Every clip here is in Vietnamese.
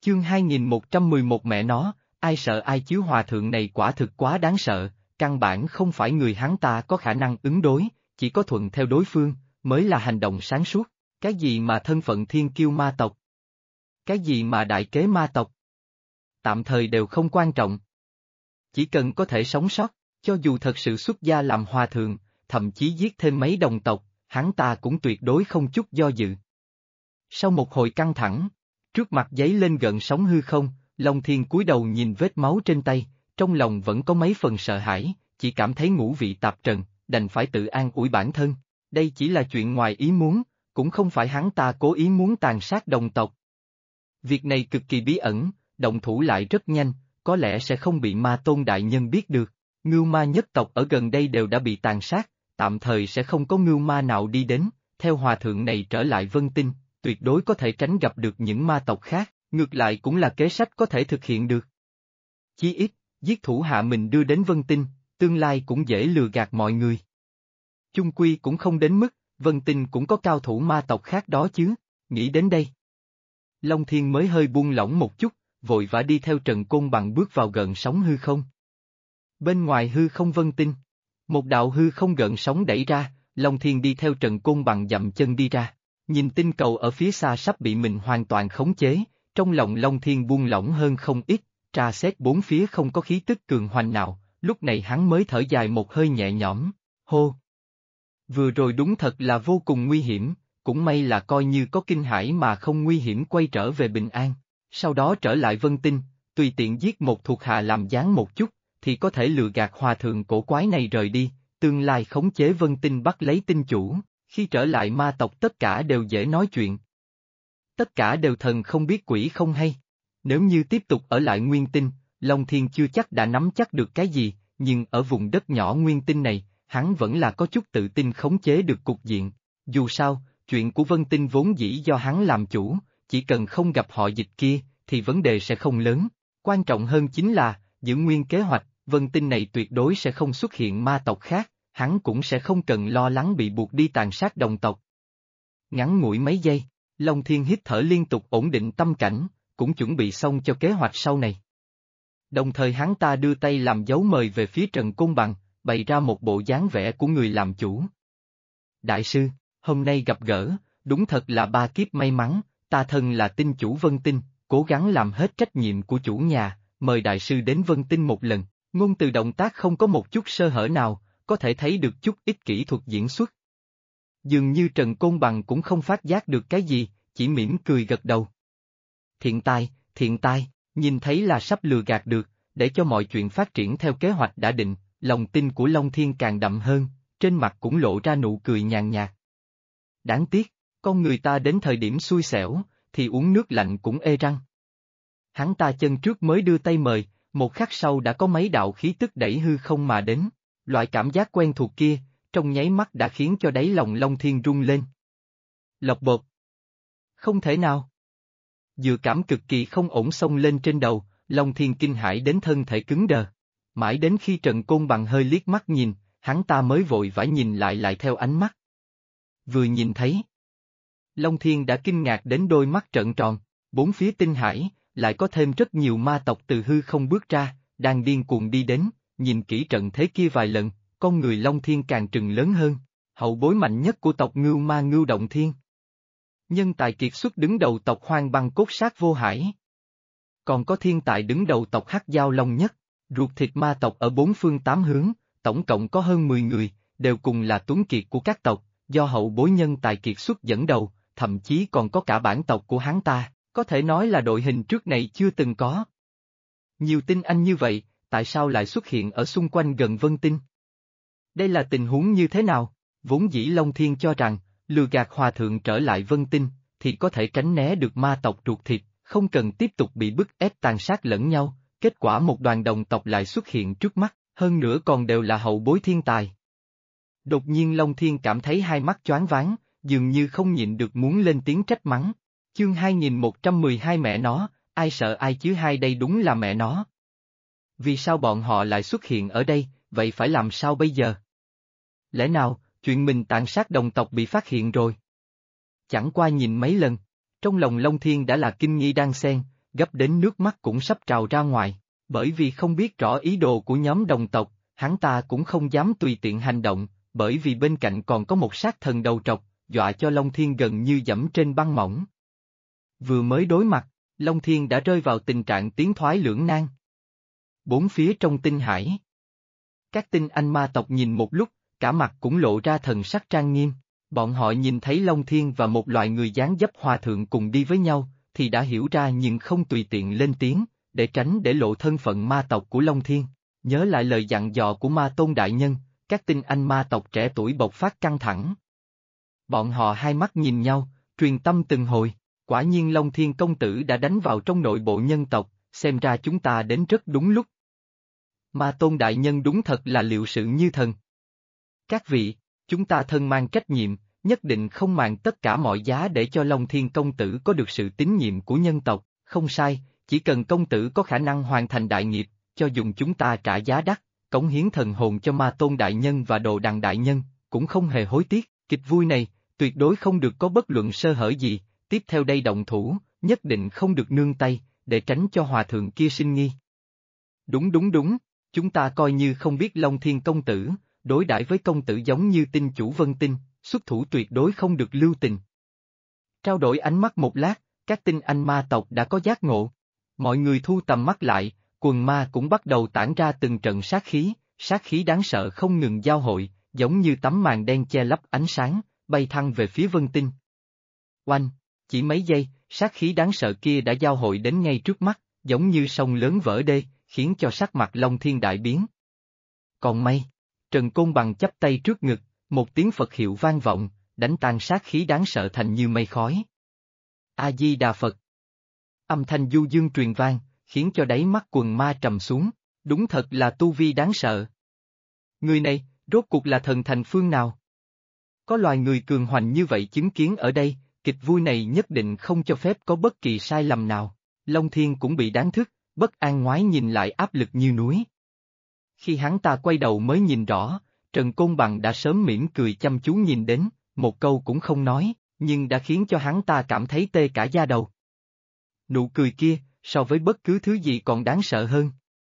Chương 2111 mẹ nó, ai sợ ai chứ hòa thượng này quả thực quá đáng sợ, căn bản không phải người hắn ta có khả năng ứng đối, chỉ có thuận theo đối phương, mới là hành động sáng suốt, cái gì mà thân phận thiên kiêu ma tộc, cái gì mà đại kế ma tộc, tạm thời đều không quan trọng. Chỉ cần có thể sống sót, cho dù thật sự xuất gia làm hòa thượng, thậm chí giết thêm mấy đồng tộc, hắn ta cũng tuyệt đối không chút do dự. Sau một hồi căng thẳng, trước mặt giấy lên gợn sóng hư không, Long Thiên cúi đầu nhìn vết máu trên tay, trong lòng vẫn có mấy phần sợ hãi, chỉ cảm thấy ngũ vị tạp trần, đành phải tự an ủi bản thân. Đây chỉ là chuyện ngoài ý muốn, cũng không phải hắn ta cố ý muốn tàn sát đồng tộc. Việc này cực kỳ bí ẩn, động thủ lại rất nhanh, có lẽ sẽ không bị ma tôn đại nhân biết được. Ngưu ma nhất tộc ở gần đây đều đã bị tàn sát, tạm thời sẽ không có ngưu ma nào đi đến, theo hòa thượng này trở lại Vân Tinh, tuyệt đối có thể tránh gặp được những ma tộc khác, ngược lại cũng là kế sách có thể thực hiện được. Chí ít, giết thủ hạ mình đưa đến Vân Tinh, tương lai cũng dễ lừa gạt mọi người. Chung quy cũng không đến mức, Vân Tinh cũng có cao thủ ma tộc khác đó chứ, nghĩ đến đây. Long Thiên mới hơi buông lỏng một chút, vội vã đi theo Trần Côn Bằng bước vào gợn sóng hư không. Bên ngoài hư không Vân Tinh, một đạo hư không gợn sóng đẩy ra, Long Thiên đi theo Trần Côn Bằng dậm chân đi ra, nhìn tinh cầu ở phía xa sắp bị mình hoàn toàn khống chế, trong lòng Long Thiên buông lỏng hơn không ít, tra xét bốn phía không có khí tức cường hoành nào, lúc này hắn mới thở dài một hơi nhẹ nhõm, hô. Vừa rồi đúng thật là vô cùng nguy hiểm, cũng may là coi như có kinh hãi mà không nguy hiểm quay trở về bình an, sau đó trở lại Vân Tinh, tùy tiện giết một thuộc hạ làm gián một chút, thì có thể lừa gạt hòa thượng cổ quái này rời đi, tương lai khống chế Vân Tinh bắt lấy tinh chủ, khi trở lại ma tộc tất cả đều dễ nói chuyện. Tất cả đều thần không biết quỷ không hay. Nếu như tiếp tục ở lại Nguyên Tinh, Long Thiên chưa chắc đã nắm chắc được cái gì, nhưng ở vùng đất nhỏ Nguyên Tinh này, hắn vẫn là có chút tự tin khống chế được cục diện. Dù sao, chuyện của Vân Tinh vốn dĩ do hắn làm chủ, chỉ cần không gặp họ Dịch kia, thì vấn đề sẽ không lớn. Quan trọng hơn chính là, giữ nguyên kế hoạch, Vân Tinh này tuyệt đối sẽ không xuất hiện ma tộc khác, hắn cũng sẽ không cần lo lắng bị buộc đi tàn sát đồng tộc. Ngắn ngủi mấy giây, Long Thiên hít thở liên tục ổn định tâm cảnh, cũng chuẩn bị xong cho kế hoạch sau này. Đồng thời hắn ta đưa tay làm dấu mời về phía Trần Côn Bằng, bày ra một bộ dáng vẻ của người làm chủ. Đại sư, hôm nay gặp gỡ, đúng thật là ba kiếp may mắn, ta thân là tinh chủ Vân Tinh, cố gắng làm hết trách nhiệm của chủ nhà, mời đại sư đến Vân Tinh một lần, ngôn từ động tác không có một chút sơ hở nào, có thể thấy được chút ít kỹ thuật diễn xuất. Dường như Trần Côn Bằng cũng không phát giác được cái gì, chỉ mỉm cười gật đầu. Thiện tai, nhìn thấy là sắp lừa gạt được, để cho mọi chuyện phát triển theo kế hoạch đã định, lòng tin của Long Thiên càng đậm hơn, trên mặt cũng lộ ra nụ cười nhàn nhạt. Đáng tiếc, con người ta đến thời điểm xui xẻo, thì uống nước lạnh cũng ê răng. Hắn ta chân trước mới đưa tay mời, một khắc sau đã có mấy đạo khí tức đẩy hư không mà đến, loại cảm giác quen thuộc kia, trong nháy mắt đã khiến cho đáy lòng Long Thiên rung lên. Lộc bột. Không thể nào. Dự cảm cực kỳ không ổn xông lên trên đầu, Long Thiên kinh hãi đến thân thể cứng đờ. Mãi đến khi Trần Côn Bằng hơi liếc mắt nhìn, hắn ta mới vội vã nhìn lại theo ánh mắt. Vừa nhìn thấy, Long Thiên đã kinh ngạc đến đôi mắt trợn tròn, bốn phía tinh hải, lại có thêm rất nhiều ma tộc từ hư không bước ra, đang điên cuồng đi đến, nhìn kỹ trận thế kia vài lần, con người Long Thiên càng trừng lớn hơn, hậu bối mạnh nhất của tộc Ngưu Ma Ngưu Động Thiên. Nhân tài kiệt xuất đứng đầu tộc Hoang Băng Cốt Sát Vô Hải. Còn có thiên tài đứng đầu tộc Hắc Giao Long Nhất, ruột thịt ma tộc ở bốn phương tám hướng, tổng cộng có hơn 10 người, đều cùng là tuấn kiệt của các tộc, do hậu bối nhân tài kiệt xuất dẫn đầu, thậm chí còn có cả bản tộc của hắn ta, có thể nói là đội hình trước này chưa từng có. Nhiều tinh anh như vậy, tại sao lại xuất hiện ở xung quanh gần Vân Tinh? Đây là tình huống như thế nào? Vốn dĩ Long Thiên cho rằng, lừa gạt hòa thượng trở lại Vân Tinh, thì có thể tránh né được ma tộc ruột thịt, không cần tiếp tục bị bức ép tàn sát lẫn nhau, kết quả một đoàn đồng tộc lại xuất hiện trước mắt, hơn nữa còn đều là hậu bối thiên tài. Đột nhiên Long Thiên cảm thấy hai mắt choáng váng, dường như không nhịn được muốn lên tiếng trách mắng. Chương 2112 mẹ nó, ai sợ ai chứ hai đây đúng là mẹ nó. Vì sao bọn họ lại xuất hiện ở đây, vậy phải làm sao bây giờ? Lẽ nào, chuyện mình tàn sát đồng tộc bị phát hiện rồi? Chẳng qua nhìn mấy lần, trong lòng Long Thiên đã là kinh nghi đan xen, gấp đến nước mắt cũng sắp trào ra ngoài, bởi vì không biết rõ ý đồ của nhóm đồng tộc, hắn ta cũng không dám tùy tiện hành động, bởi vì bên cạnh còn có một sát thần đầu trọc, dọa cho Long Thiên gần như dẫm trên băng mỏng. Vừa mới đối mặt, Long Thiên đã rơi vào tình trạng tiến thoái lưỡng nan. Bốn phía trong tinh hải. Các tinh anh ma tộc nhìn một lúc, cả mặt cũng lộ ra thần sắc trang nghiêm. Bọn họ nhìn thấy Long Thiên và một loại người dáng dấp hòa thượng cùng đi với nhau, thì đã hiểu ra nhưng không tùy tiện lên tiếng, để tránh để lộ thân phận ma tộc của Long Thiên. Nhớ lại lời dặn dò của Ma Tôn Đại Nhân, các tinh anh ma tộc trẻ tuổi bộc phát căng thẳng. Bọn họ hai mắt nhìn nhau, truyền tâm từng hồi, quả nhiên Long Thiên công tử đã đánh vào trong nội bộ nhân tộc, xem ra chúng ta đến rất đúng lúc. Ma Tôn Đại Nhân đúng thật là liệu sự như thần. Các vị, chúng ta thân mang trách nhiệm, nhất định không màng tất cả mọi giá để cho Long Thiên công tử có được sự tín nhiệm của nhân tộc, không sai, chỉ cần công tử có khả năng hoàn thành đại nghiệp, cho dùng chúng ta trả giá đắt, cống hiến thần hồn cho Ma Tôn Đại Nhân và Đồ Đằng Đại Nhân, cũng không hề hối tiếc, kịch vui này, tuyệt đối không được có bất luận sơ hở gì, tiếp theo đây động thủ, nhất định không được nương tay, để tránh cho hòa thượng kia sinh nghi. Đúng, chúng ta coi như không biết Long Thiên công tử, đối đãi với công tử giống như tinh chủ Vân Tinh, xuất thủ tuyệt đối không được lưu tình. Trao đổi ánh mắt một lát, các tinh anh ma tộc đã có giác ngộ. Mọi người thu tầm mắt lại, quần ma cũng bắt đầu tản ra từng trận sát khí đáng sợ không ngừng giao hội, giống như tấm màn đen che lấp ánh sáng, bay thăng về phía Vân Tinh. Oanh, chỉ mấy giây, sát khí đáng sợ kia đã giao hội đến ngay trước mắt, giống như sông lớn vỡ đê, khiến cho sắc mặt Long Thiên đại biến. Còn may, Trần Côn Bằng chắp tay trước ngực, một tiếng Phật hiệu vang vọng, đánh tan sát khí đáng sợ thành như mây khói. A-di-đà Phật. Âm thanh du dương truyền vang, khiến cho đáy mắt quần ma trầm xuống, đúng thật là tu vi đáng sợ. Người này, rốt cuộc là thần thành phương nào? Có loài người cường hoành như vậy chứng kiến ở đây, kịch vui này nhất định không cho phép có bất kỳ sai lầm nào. Long Thiên cũng bị đánh thức, bất an ngoái nhìn lại áp lực như núi. Khi hắn ta quay đầu mới nhìn rõ, Trần Côn Bằng đã sớm mỉm cười chăm chú nhìn đến, một câu cũng không nói, nhưng đã khiến cho hắn ta cảm thấy tê cả da đầu. Nụ cười kia, so với bất cứ thứ gì còn đáng sợ hơn.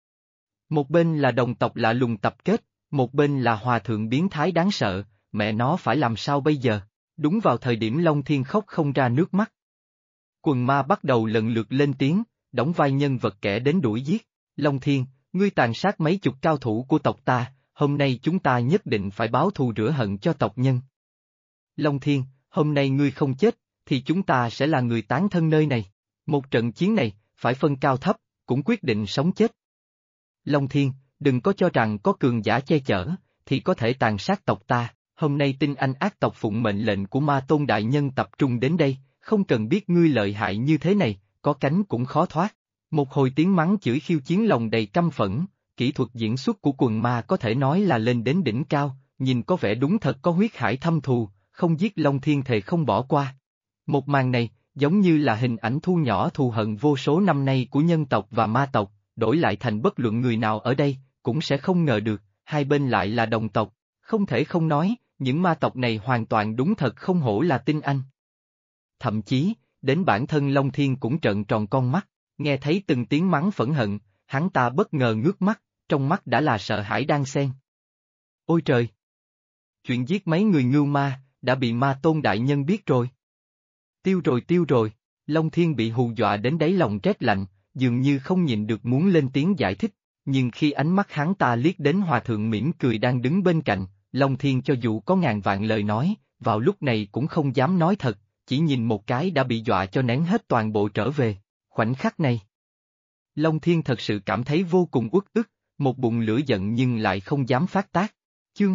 Một bên là đồng tộc lạ lùng tập kết, một bên là hòa thượng biến thái đáng sợ, mẹ nó phải làm sao bây giờ? Đúng vào thời điểm Long Thiên khóc không ra nước mắt. Quần ma bắt đầu lần lượt lên tiếng, đóng vai nhân vật kẻ đến đuổi giết. Long Thiên, ngươi tàn sát mấy chục cao thủ của tộc ta, hôm nay chúng ta nhất định phải báo thù rửa hận cho tộc nhân. Long Thiên, hôm nay ngươi không chết, thì chúng ta sẽ là người tán thân nơi này. Một trận chiến này, phải phân cao thấp, cũng quyết định sống chết. Long Thiên, đừng có cho rằng có cường giả che chở, thì có thể tàn sát tộc ta. Hôm nay tinh anh ác tộc phụng mệnh lệnh của Ma Tôn Đại Nhân tập trung đến đây, không cần biết ngươi lợi hại như thế này, có cánh cũng khó thoát. Một hồi tiếng mắng chửi khiêu chiến lòng đầy căm phẫn, kỹ thuật diễn xuất của quần ma có thể nói là lên đến đỉnh cao, nhìn có vẻ đúng thật có huyết hải thâm thù, không giết Long Thiên thề không bỏ qua. Một màn này, giống như là hình ảnh thu nhỏ thù hận vô số năm nay của nhân tộc và ma tộc, đổi lại thành bất luận người nào ở đây, cũng sẽ không ngờ được, hai bên lại là đồng tộc, không thể không nói, những ma tộc này hoàn toàn đúng thật không hổ là tinh anh. Thậm chí, đến bản thân Long Thiên cũng trợn tròn con mắt, nghe thấy từng tiếng mắng phẫn hận, hắn ta bất ngờ ngước mắt, trong mắt đã là sợ hãi đan xen. Ôi trời! Chuyện giết mấy người ngưu ma, đã bị Ma Tôn Đại Nhân biết rồi. Tiêu rồi, Long Thiên bị hù dọa đến đáy lòng rét lạnh, dường như không nhịn được muốn lên tiếng giải thích, nhưng khi ánh mắt hắn ta liếc đến hòa thượng mỉm cười đang đứng bên cạnh, Long Thiên cho dù có ngàn vạn lời nói, vào lúc này cũng không dám nói thật, chỉ nhìn một cái đã bị dọa cho nén hết toàn bộ trở về. Khoảnh khắc này, Long Thiên thật sự cảm thấy vô cùng uất ức, một bụng lửa giận nhưng lại không dám phát tác. Chương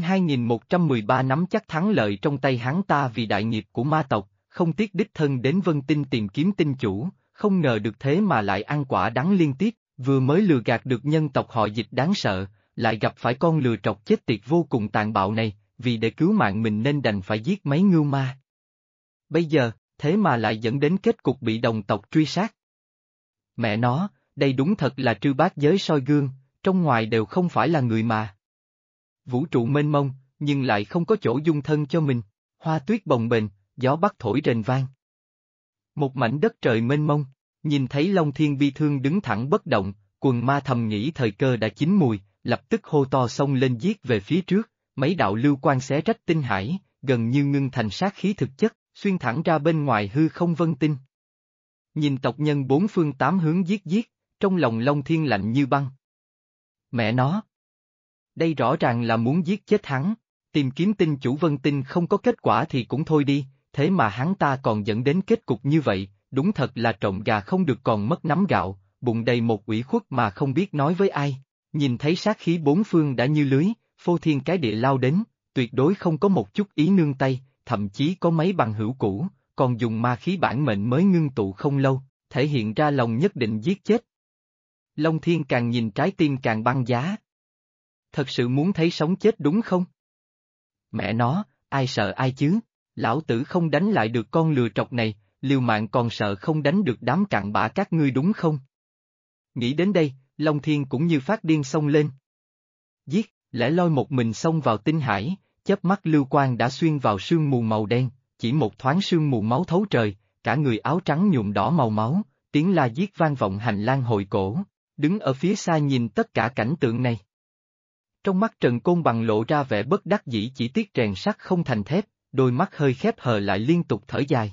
2113 nắm chắc thắng lợi trong tay hắn ta vì đại nghiệp của ma tộc, không tiếc đích thân đến Vân Tinh tìm kiếm tinh chủ, không ngờ được thế mà lại ăn quả đắng liên tiếp, vừa mới lừa gạt được nhân tộc họ Dịch đáng sợ, lại gặp phải con lừa trọc chết tiệt vô cùng tàn bạo này, vì để cứu mạng mình nên đành phải giết mấy ngưu ma. Bây giờ, thế mà lại dẫn đến kết cục bị đồng tộc truy sát. Mẹ nó, đây đúng thật là trư bát giới soi gương, trong ngoài đều không phải là người mà. Vũ trụ mênh mông, nhưng lại không có chỗ dung thân cho mình, hoa tuyết bồng bềnh, gió bắc thổi rền vang. Một mảnh đất trời mênh mông, Nhìn thấy Long Thiên bi thương đứng thẳng bất động, quần ma thầm nghĩ thời cơ đã chín mùi, lập tức hô to xông lên giết về phía trước, mấy đạo lưu quang xé rách tinh hải, gần như ngưng thành sát khí thực chất, xuyên thẳng ra bên ngoài hư không vân tinh. Nhìn tộc nhân bốn phương tám hướng giết, trong lòng Long Thiên lạnh như băng. Mẹ nó! Đây rõ ràng là muốn giết chết hắn, tìm kiếm tinh chủ vân tinh không có kết quả thì cũng thôi đi, thế mà hắn ta còn dẫn đến kết cục như vậy, đúng thật là trộm gà không được còn mất nắm gạo, bụng đầy một ủy khuất mà không biết nói với ai. Nhìn thấy sát khí bốn phương đã như lưới, phô thiên cái địa lao đến, tuyệt đối không có một chút ý nương tay, thậm chí có mấy bằng hữu cũ, còn dùng ma khí bản mệnh mới ngưng tụ không lâu, thể hiện ra lòng nhất định giết chết. Long Thiên càng nhìn trái tim càng băng giá. Thật sự muốn thấy sống chết đúng không? Mẹ nó, ai sợ ai chứ? Lão tử không đánh lại được con lừa trọc này, liều mạng còn sợ không đánh được đám cặn bã các ngươi đúng không? Nghĩ đến đây, Long Thiên cũng như phát điên xông lên. Giết, lẻ loi một mình xông vào tinh hải, chớp mắt lưu quang đã xuyên vào sương mù màu đen, chỉ một thoáng sương mù máu thấu trời, cả người áo trắng nhuộm đỏ màu máu, tiếng la giết vang vọng hành lang hội cổ, đứng ở phía xa nhìn tất cả cảnh tượng này. Trong mắt Trần Côn Bằng lộ ra vẻ bất đắc dĩ, chỉ tiếc rèn sắt không thành thép, đôi mắt hơi khép hờ lại liên tục thở dài.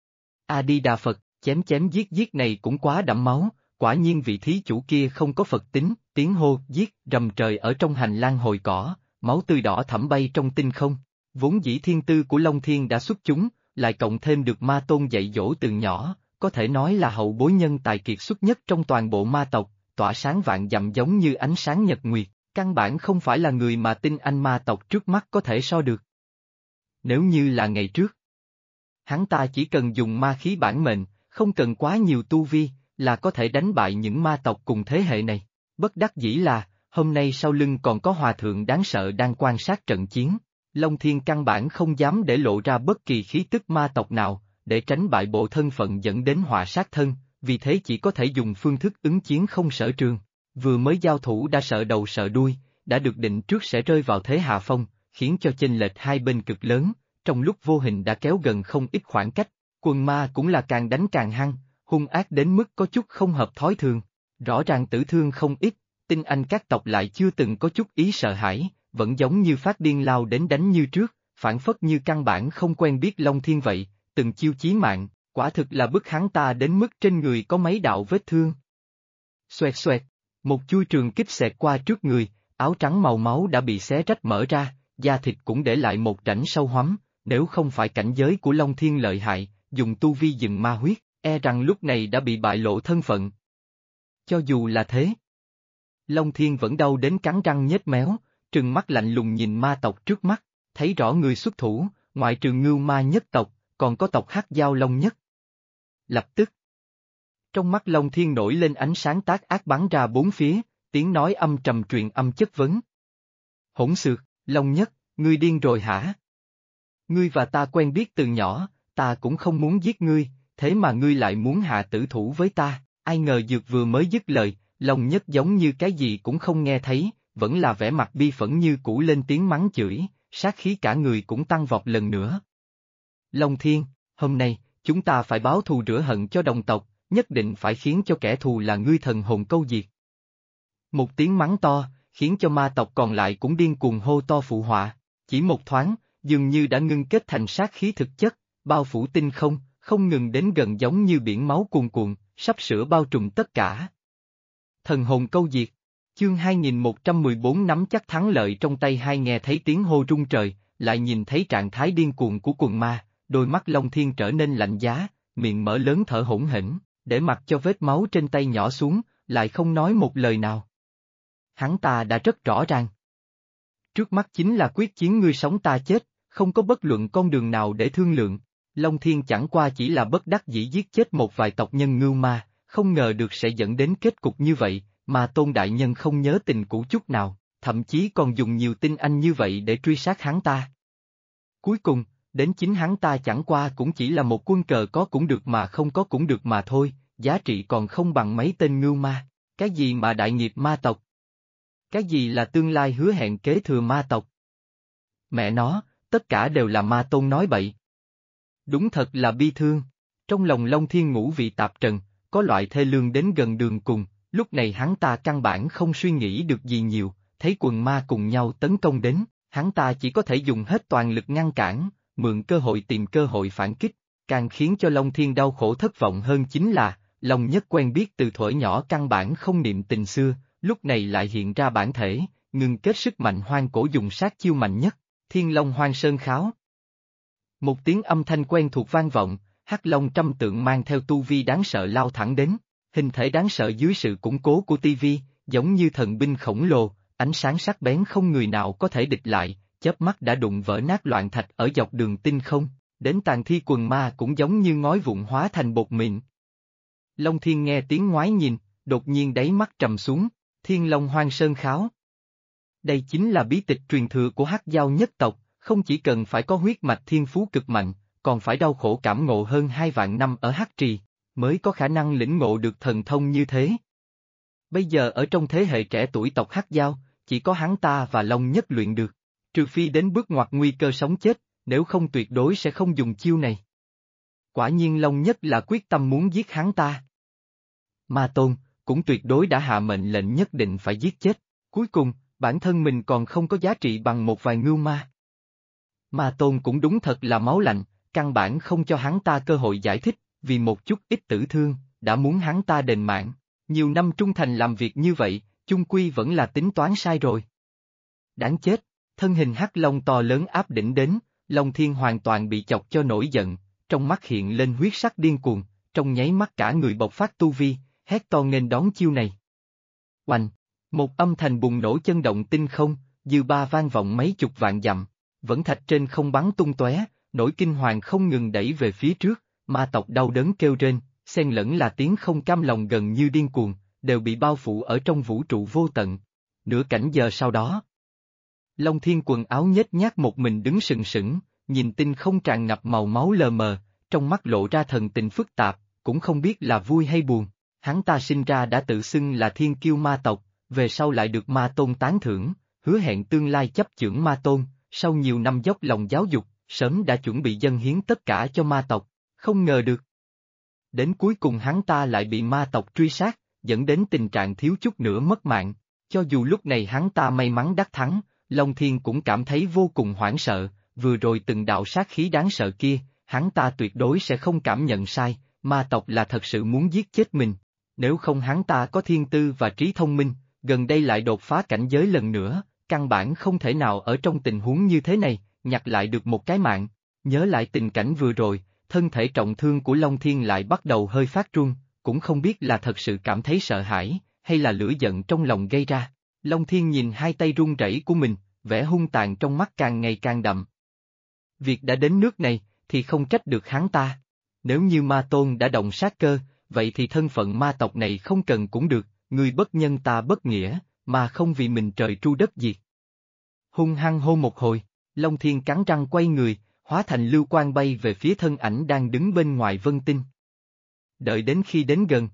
A Di Đà Phật, chém chém giết này cũng quá đẫm máu, quả nhiên vị thí chủ kia không có Phật tính, tiếng hô giết rầm trời ở trong hành lang hồi cỏ, máu tươi đỏ thẫm bay trong tinh không. Vốn dĩ thiên tư của Long Thiên đã xuất chúng, lại cộng thêm được ma tôn dạy dỗ từ nhỏ, có thể nói là hậu bối nhân tài kiệt xuất nhất trong toàn bộ ma tộc, tỏa sáng vạn dặm giống như ánh sáng nhật nguyệt, căn bản không phải là người mà tinh anh ma tộc trước mắt có thể so được. Nếu như là ngày trước, hắn ta chỉ cần dùng ma khí bản mệnh, không cần quá nhiều tu vi, là có thể đánh bại những ma tộc cùng thế hệ này. Bất đắc dĩ là, hôm nay sau lưng còn có hòa thượng đáng sợ đang quan sát trận chiến. Long Thiên căn bản không dám để lộ ra bất kỳ khí tức ma tộc nào, để tránh bại bộ thân phận dẫn đến họa sát thân, vì thế chỉ có thể dùng phương thức ứng chiến không sở trường. Vừa mới giao thủ đã sợ đầu sợ đuôi, đã được định trước sẽ rơi vào thế hạ phong, khiến cho chênh lệch hai bên cực lớn, trong lúc vô hình đã kéo gần không ít khoảng cách. Quần ma cũng là càng đánh càng hăng, hung ác đến mức có chút không hợp thói thường. Rõ ràng tử thương không ít, tinh anh các tộc lại chưa từng có chút ý sợ hãi, vẫn giống như phát điên lao đến đánh như trước, phản phất như căn bản không quen biết Long Thiên vậy, từng chiêu chí mạng, quả thực là bức hắn ta đến mức trên người có mấy đạo vết thương. Xoẹt xoẹt, một chui trường kích xẹt qua trước người, áo trắng màu máu đã bị xé rách mở ra, da thịt cũng để lại một rãnh sâu hoắm, nếu không phải cảnh giới của Long Thiên lợi hại, dùng tu vi dừng ma huyết, e rằng lúc này đã bị bại lộ thân phận. Cho dù là thế, Long Thiên vẫn đau đến cắn răng nhếch méo, trừng mắt lạnh lùng nhìn ma tộc trước mắt, thấy rõ người xuất thủ, ngoại trừ Ngưu Ma nhất tộc, còn có tộc Hắc Giao Long nhất. Lập tức, trong mắt Long Thiên nổi lên ánh sáng tác ác bắn ra bốn phía, tiếng nói âm trầm truyền âm chất vấn. Hỗn xược, Long nhất, ngươi điên rồi hả? Ngươi và ta quen biết từ nhỏ, ta cũng không muốn giết ngươi, thế mà ngươi lại muốn hạ tử thủ với ta, ai ngờ dược vừa mới dứt lời, Long nhất giống như cái gì cũng không nghe thấy, vẫn là vẻ mặt bi phẫn như cũ lên tiếng mắng chửi, sát khí cả người cũng tăng vọt lần nữa. Long Thiên, hôm nay, chúng ta phải báo thù rửa hận cho đồng tộc, nhất định phải khiến cho kẻ thù là ngươi thần hồn câu diệt. Một tiếng mắng to, khiến cho ma tộc còn lại cũng điên cuồng hô to phụ họa, chỉ một thoáng, dường như đã ngưng kết thành sát khí thực chất, bao phủ tinh không, không ngừng đến gần giống như biển máu cuồn cuộn, sắp sửa bao trùm tất cả. Thần hồn câu diệt, chương 2114 nắm chắc thắng lợi trong tay hai, nghe thấy tiếng hô rung trời, lại nhìn thấy trạng thái điên cuồng của quần ma, đôi mắt Long Thiên trở nên lạnh giá, miệng mở lớn thở hổn hển, để mặc cho vết máu trên tay nhỏ xuống, lại không nói một lời nào. Hắn ta đã rất rõ ràng. Trước mắt chính là quyết chiến ngươi sống ta chết, không có bất luận con đường nào để thương lượng. Long Thiên chẳng qua chỉ là bất đắc dĩ giết chết một vài tộc nhân Ngưu Ma, không ngờ được sẽ dẫn đến kết cục như vậy, mà Tôn Đại Nhân không nhớ tình cũ chút nào, thậm chí còn dùng nhiều tinh anh như vậy để truy sát hắn ta. Cuối cùng, đến chính hắn ta chẳng qua cũng chỉ là một quân cờ có cũng được mà không có cũng được mà thôi, giá trị còn không bằng mấy tên Ngưu Ma, cái gì mà đại nghiệp ma tộc? Cái gì là tương lai hứa hẹn kế thừa ma tộc? Mẹ nó, tất cả đều là ma tôn nói bậy. Đúng thật là bi thương. Trong lòng Long Thiên ngũ vị tạp trần, có loại thê lương đến gần đường cùng, lúc này hắn ta căn bản không suy nghĩ được gì nhiều, thấy quần ma cùng nhau tấn công đến, hắn ta chỉ có thể dùng hết toàn lực ngăn cản, mượn cơ hội tìm cơ hội phản kích, càng khiến cho Long Thiên đau khổ thất vọng hơn chính là, Long Nhất quen biết từ thuở nhỏ căn bản không niệm tình xưa, lúc này lại hiện ra bản thể, ngừng kết sức mạnh hoang cổ dùng sát chiêu mạnh nhất, Thiên Long Hoang Sơn Kháo. Một tiếng âm thanh quen thuộc vang vọng, Hắc Long trăm tượng mang theo tu vi đáng sợ lao thẳng đến, hình thể đáng sợ dưới sự củng cố của tivi, giống như thần binh khổng lồ, ánh sáng sắc bén không người nào có thể địch lại, chớp mắt đã đụng vỡ nát loạn thạch ở dọc đường tinh không, đến tàn thi quần ma cũng giống như ngói vụn hóa thành bột mịn. Long Thiên nghe tiếng ngoái nhìn, đột nhiên đáy mắt trầm xuống, Thiên Long Hoang Sơn Kháo. Đây chính là bí tịch truyền thừa của Hắc Giao nhất tộc, không chỉ cần phải có huyết mạch thiên phú cực mạnh, còn phải đau khổ cảm ngộ hơn 2 vạn năm ở Hắc Trì, mới có khả năng lĩnh ngộ được thần thông như thế. Bây giờ ở trong thế hệ trẻ tuổi tộc Hắc Giao, chỉ có hắn ta và Long Nhất luyện được, trừ phi đến bước ngoặt nguy cơ sống chết, nếu không tuyệt đối sẽ không dùng chiêu này. Quả nhiên Long Nhất là quyết tâm muốn giết hắn ta. Ma Tôn, cũng tuyệt đối đã hạ mệnh lệnh nhất định phải giết chết, cuối cùng, bản thân mình còn không có giá trị bằng một vài ngưu ma. Ma Tôn cũng đúng thật là máu lạnh, căn bản không cho hắn ta cơ hội giải thích, vì một chút ít tử thương, đã muốn hắn ta đền mạng. Nhiều năm trung thành làm việc như vậy, chung quy vẫn là tính toán sai rồi. Đáng chết, thân hình Hắc Long to lớn áp đỉnh đến, Long Thiên hoàn toàn bị chọc cho nổi giận, trong mắt hiện lên huyết sắc điên cuồng, trong nháy mắt cả người bộc phát tu vi, hét to nghênh đón chiêu này. Oanh! Một âm thanh bùng nổ chân động tinh không, dư ba vang vọng mấy chục vạn dặm, vẫn thạch trên không bắn tung tóe, nỗi kinh hoàng không ngừng đẩy về phía trước, ma tộc đau đớn kêu rên, xen lẫn là tiếng không cam lòng gần như điên cuồng, đều bị bao phủ ở trong vũ trụ vô tận. Nửa cảnh giờ sau đó, Long Thiên quần áo nhếch nhác một mình đứng sừng sững, nhìn tinh không tràn ngập màu máu lờ mờ, trong mắt lộ ra thần tình phức tạp, cũng không biết là vui hay buồn. Hắn ta sinh ra đã tự xưng là thiên kiêu ma tộc, về sau lại được ma tôn tán thưởng, hứa hẹn tương lai chấp chưởng ma tôn, sau nhiều năm dốc lòng giáo dục, sớm đã chuẩn bị dâng hiến tất cả cho ma tộc, không ngờ được. Đến cuối cùng hắn ta lại bị ma tộc truy sát, dẫn đến tình trạng thiếu chút nữa mất mạng, cho dù lúc này hắn ta may mắn đắc thắng, Long Thiên cũng cảm thấy vô cùng hoảng sợ, vừa rồi từng đạo sát khí đáng sợ kia, hắn ta tuyệt đối sẽ không cảm nhận sai, ma tộc là thật sự muốn giết chết mình. Nếu không hắn ta có thiên tư và trí thông minh, gần đây lại đột phá cảnh giới lần nữa, căn bản không thể nào ở trong tình huống như thế này, nhặt lại được một cái mạng. Nhớ lại tình cảnh vừa rồi, thân thể trọng thương của Long Thiên lại bắt đầu hơi phát run, cũng không biết là thật sự cảm thấy sợ hãi, hay là lửa giận trong lòng gây ra. Long Thiên nhìn hai tay run rẩy của mình, vẻ hung tàn trong mắt càng ngày càng đậm. Việc đã đến nước này, thì không trách được hắn ta. Nếu như ma tôn đã động sát cơ, vậy thì thân phận ma tộc này không cần cũng được, người bất nhân ta bất nghĩa, mà không vì mình trời tru đất diệt. Hung hăng hô một hồi, Long Thiên cắn răng quay người, hóa thành lưu quang bay về phía thân ảnh đang đứng bên ngoài vân tinh. Đợi đến khi đến gần,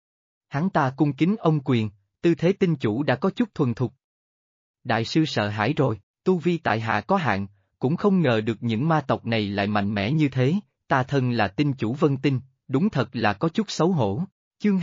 hắn ta cung kính ông quyền, tư thế tinh chủ đã có chút thuần thục. Đại sư sợ hãi rồi, tu vi tại hạ có hạn, cũng không ngờ được những ma tộc này lại mạnh mẽ như thế, ta thân là tinh chủ vân tinh, đúng thật là có chút xấu hổ. Chương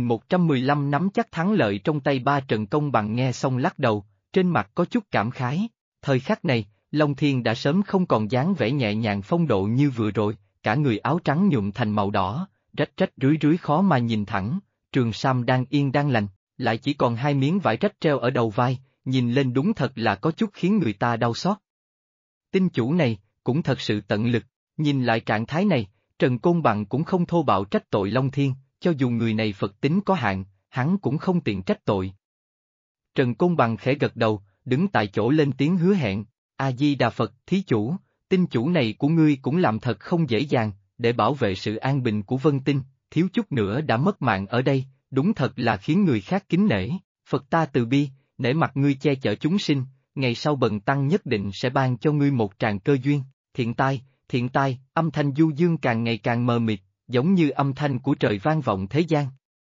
2115 nắm chắc thắng lợi trong tay ba trận công bằng nghe xong lắc đầu, trên mặt có chút cảm khái. Thời khắc này, Long Thiên đã sớm không còn dáng vẻ nhẹ nhàng phong độ như vừa rồi, cả người áo trắng nhuộm thành màu đỏ, rách rách rưới rưới khó mà nhìn thẳng, trường sam đang yên đang lành, lại chỉ còn hai miếng vải rách treo ở đầu vai, nhìn lên đúng thật là có chút khiến người ta đau xót. Tinh chủ này, cũng thật sự tận lực, nhìn lại trạng thái này, Trần Côn Bằng cũng không thô bạo trách tội Long Thiên, cho dù người này Phật tính có hạn, hắn cũng không tiện trách tội. Trần Côn Bằng khẽ gật đầu, đứng tại chỗ lên tiếng hứa hẹn, A-di-đà Phật, thí chủ, tinh chủ này của ngươi cũng làm thật không dễ dàng, để bảo vệ sự an bình của Vân Tinh, thiếu chút nữa đã mất mạng ở đây, đúng thật là khiến người khác kính nể, Phật ta từ bi, nể mặt ngươi che chở chúng sinh, ngày sau bần tăng nhất định sẽ ban cho ngươi một tràng cơ duyên, thiện tai, âm thanh du dương càng ngày càng mờ mịt, giống như âm thanh của trời vang vọng thế gian.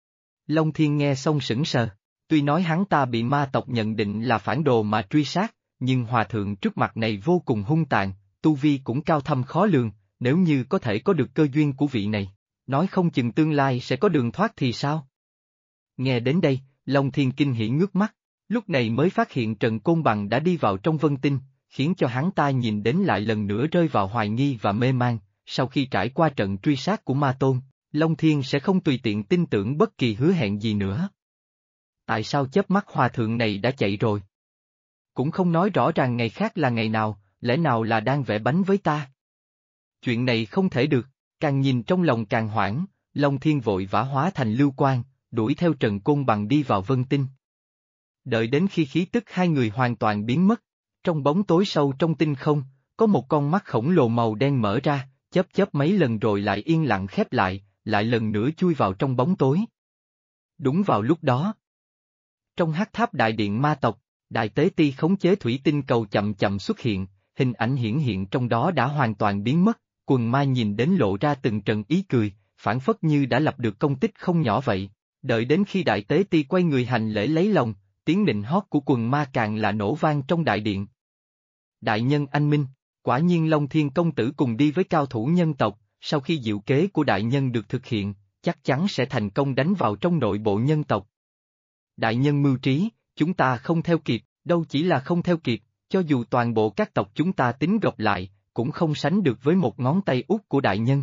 Long Thiên nghe xong sững sờ, tuy nói hắn ta bị ma tộc nhận định là phản đồ mà truy sát, nhưng hòa thượng trước mặt này vô cùng hung tàn, tu vi cũng cao thâm khó lường, nếu như có thể có được cơ duyên của vị này, nói không chừng tương lai sẽ có đường thoát thì sao? Nghe đến đây, Long Thiên kinh hỉ ngước mắt, lúc này mới phát hiện Trần Côn Bằng đã đi vào trong vân tinh, khiến cho hắn ta nhìn đến lại lần nữa rơi vào hoài nghi và mê man. Sau khi trải qua trận truy sát của Ma Tôn, Long Thiên sẽ không tùy tiện tin tưởng bất kỳ hứa hẹn gì nữa. Tại sao chớp mắt hòa thượng này đã chạy rồi? Cũng không nói rõ ràng ngày khác là ngày nào, lẽ nào là đang vẽ bánh với ta? Chuyện này không thể được, càng nhìn trong lòng càng hoảng, Long Thiên vội vã hóa thành lưu quang, đuổi theo Trần Côn Bằng đi vào vân tinh. Đợi đến khi khí tức hai người hoàn toàn biến mất, trong bóng tối sâu trong tinh không, có một con mắt khổng lồ màu đen mở ra, chớp chớp mấy lần rồi lại yên lặng khép lại lần nữa chui vào trong bóng tối. Đúng vào lúc đó, trong hắc tháp đại điện ma tộc, Đại Tế Ti khống chế thủy tinh cầu chậm chậm xuất hiện, hình ảnh hiển hiện trong đó đã hoàn toàn biến mất, quần ma nhìn đến lộ ra từng trận ý cười, phản phất như đã lập được công tích không nhỏ vậy. Đợi đến khi Đại Tế Ti quay người hành lễ lấy lòng, tiếng nịnh hót của quần ma càng là nổ vang trong đại điện. Đại nhân anh minh, quả nhiên Long Thiên công tử cùng đi với cao thủ nhân tộc, sau khi diệu kế của đại nhân được thực hiện, chắc chắn sẽ thành công đánh vào trong nội bộ nhân tộc. Đại nhân mưu trí, chúng ta không theo kịp, đâu chỉ là không theo kịp, cho dù toàn bộ các tộc chúng ta tính gộp lại, cũng không sánh được với một ngón tay út của đại nhân.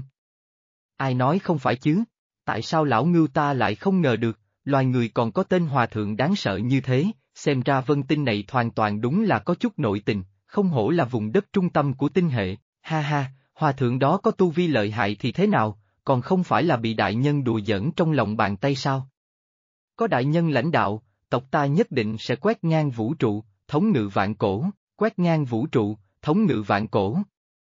Ai nói không phải chứ? Tại sao lão ngưu ta lại không ngờ được, loài người còn có tên hòa thượng đáng sợ như thế, xem ra vân tinh này hoàn toàn đúng là có chút nội tình, không hổ là vùng đất trung tâm của tinh hệ, ha ha, hòa thượng đó có tu vi lợi hại thì thế nào, còn không phải là bị đại nhân đùa giỡn trong lòng bàn tay sao? Có đại nhân lãnh đạo, tộc ta nhất định sẽ quét ngang vũ trụ, thống ngự vạn cổ, quét ngang vũ trụ, thống ngự vạn cổ.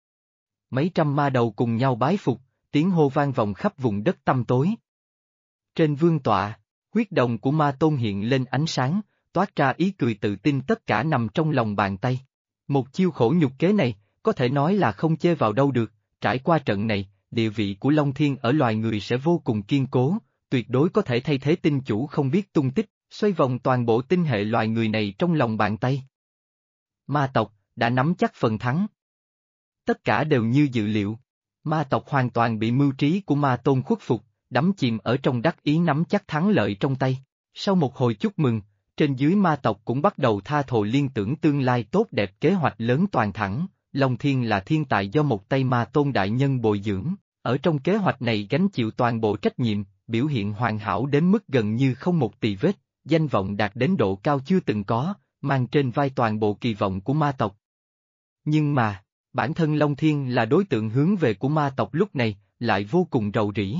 Mấy trăm ma đầu cùng nhau bái phục, tiếng hô vang vọng khắp vùng đất tăm tối. Trên vương tọa, huyết đồng của ma tôn hiện lên ánh sáng, toát ra ý cười tự tin tất cả nằm trong lòng bàn tay. Một chiêu khổ nhục kế này, có thể nói là không chê vào đâu được, trải qua trận này, địa vị của Long Thiên ở loài người sẽ vô cùng kiên cố, tuyệt đối có thể thay thế tinh chủ không biết tung tích, xoay vòng toàn bộ tinh hệ loài người này trong lòng bàn tay. Ma tộc, đã nắm chắc phần thắng. Tất cả đều như dự liệu. Ma tộc hoàn toàn bị mưu trí của ma tôn khuất phục, đắm chìm ở trong đắc ý nắm chắc thắng lợi trong tay. Sau một hồi chúc mừng, trên dưới ma tộc cũng bắt đầu tha thồ liên tưởng tương lai tốt đẹp kế hoạch lớn toàn thẳng. Long Thiên là thiên tài do một tay ma tôn đại nhân bồi dưỡng, ở trong kế hoạch này gánh chịu toàn bộ trách nhiệm, biểu hiện hoàn hảo đến mức gần như không một tì vết, danh vọng đạt đến độ cao chưa từng có, mang trên vai toàn bộ kỳ vọng của ma tộc. Nhưng mà, bản thân Long Thiên là đối tượng hướng về của ma tộc lúc này, lại vô cùng rầu rĩ.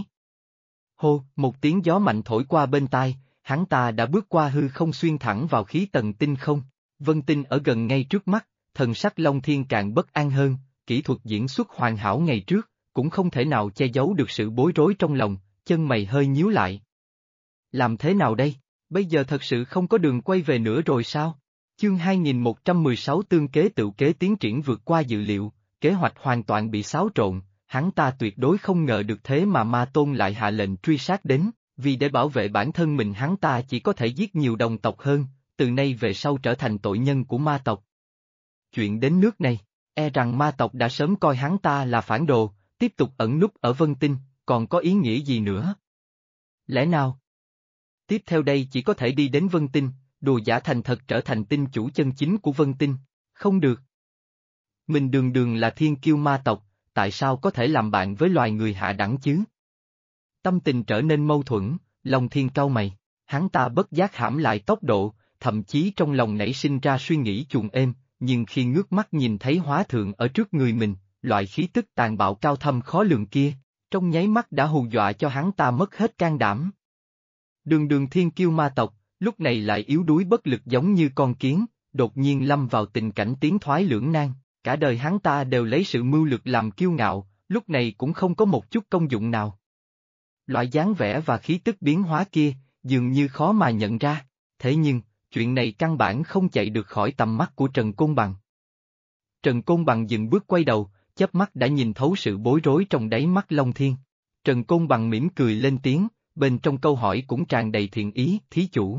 Hô, một tiếng gió mạnh thổi qua bên tai, hắn ta đã bước qua hư không xuyên thẳng vào khí tầng tinh không, vân tinh ở gần ngay trước mắt, thần sắc Long Thiên càng bất an hơn, kỹ thuật diễn xuất hoàn hảo ngày trước, cũng không thể nào che giấu được sự bối rối trong lòng, chân mày hơi nhíu lại. Làm thế nào đây? Bây giờ thật sự không có đường quay về nữa rồi sao? Chương 2116 tương kế tựu kế tiến triển vượt qua dự liệu, kế hoạch hoàn toàn bị xáo trộn, hắn ta tuyệt đối không ngờ được thế mà Ma Tôn lại hạ lệnh truy sát đến, vì để bảo vệ bản thân mình hắn ta chỉ có thể giết nhiều đồng tộc hơn, từ nay về sau trở thành tội nhân của ma tộc. Chuyện đến nước này, e rằng ma tộc đã sớm coi hắn ta là phản đồ, tiếp tục ẩn núp ở Vân Tinh, còn có ý nghĩa gì nữa? Lẽ nào? Tiếp theo đây chỉ có thể đi đến Vân Tinh, đùa giả thành thật trở thành tinh chủ chân chính của Vân Tinh, không được. Mình đường đường là thiên kiêu ma tộc, tại sao có thể làm bạn với loài người hạ đẳng chứ? Tâm tình trở nên mâu thuẫn, Long Thiên cau mày, hắn ta bất giác hãm lại tốc độ, thậm chí trong lòng nảy sinh ra suy nghĩ chuộng êm, nhưng khi ngước mắt nhìn thấy hóa thượng ở trước người mình, loại khí tức tàn bạo cao thâm khó lường kia, trong nháy mắt đã hù dọa cho hắn ta mất hết can đảm. Đường đường thiên kiêu ma tộc, lúc này lại yếu đuối bất lực giống như con kiến, đột nhiên lâm vào tình cảnh tiến thoái lưỡng nan, cả đời hắn ta đều lấy sự mưu lược làm kiêu ngạo, lúc này cũng không có một chút công dụng nào. Loại dáng vẻ và khí tức biến hóa kia, dường như khó mà nhận ra, thế nhưng, chuyện này căn bản không chạy được khỏi tầm mắt của Trần Côn Bằng. Trần Côn Bằng dừng bước quay đầu, chớp mắt đã nhìn thấu sự bối rối trong đáy mắt Long Thiên. Trần Côn Bằng mỉm cười lên tiếng, bên trong câu hỏi cũng tràn đầy thiện ý, thí chủ.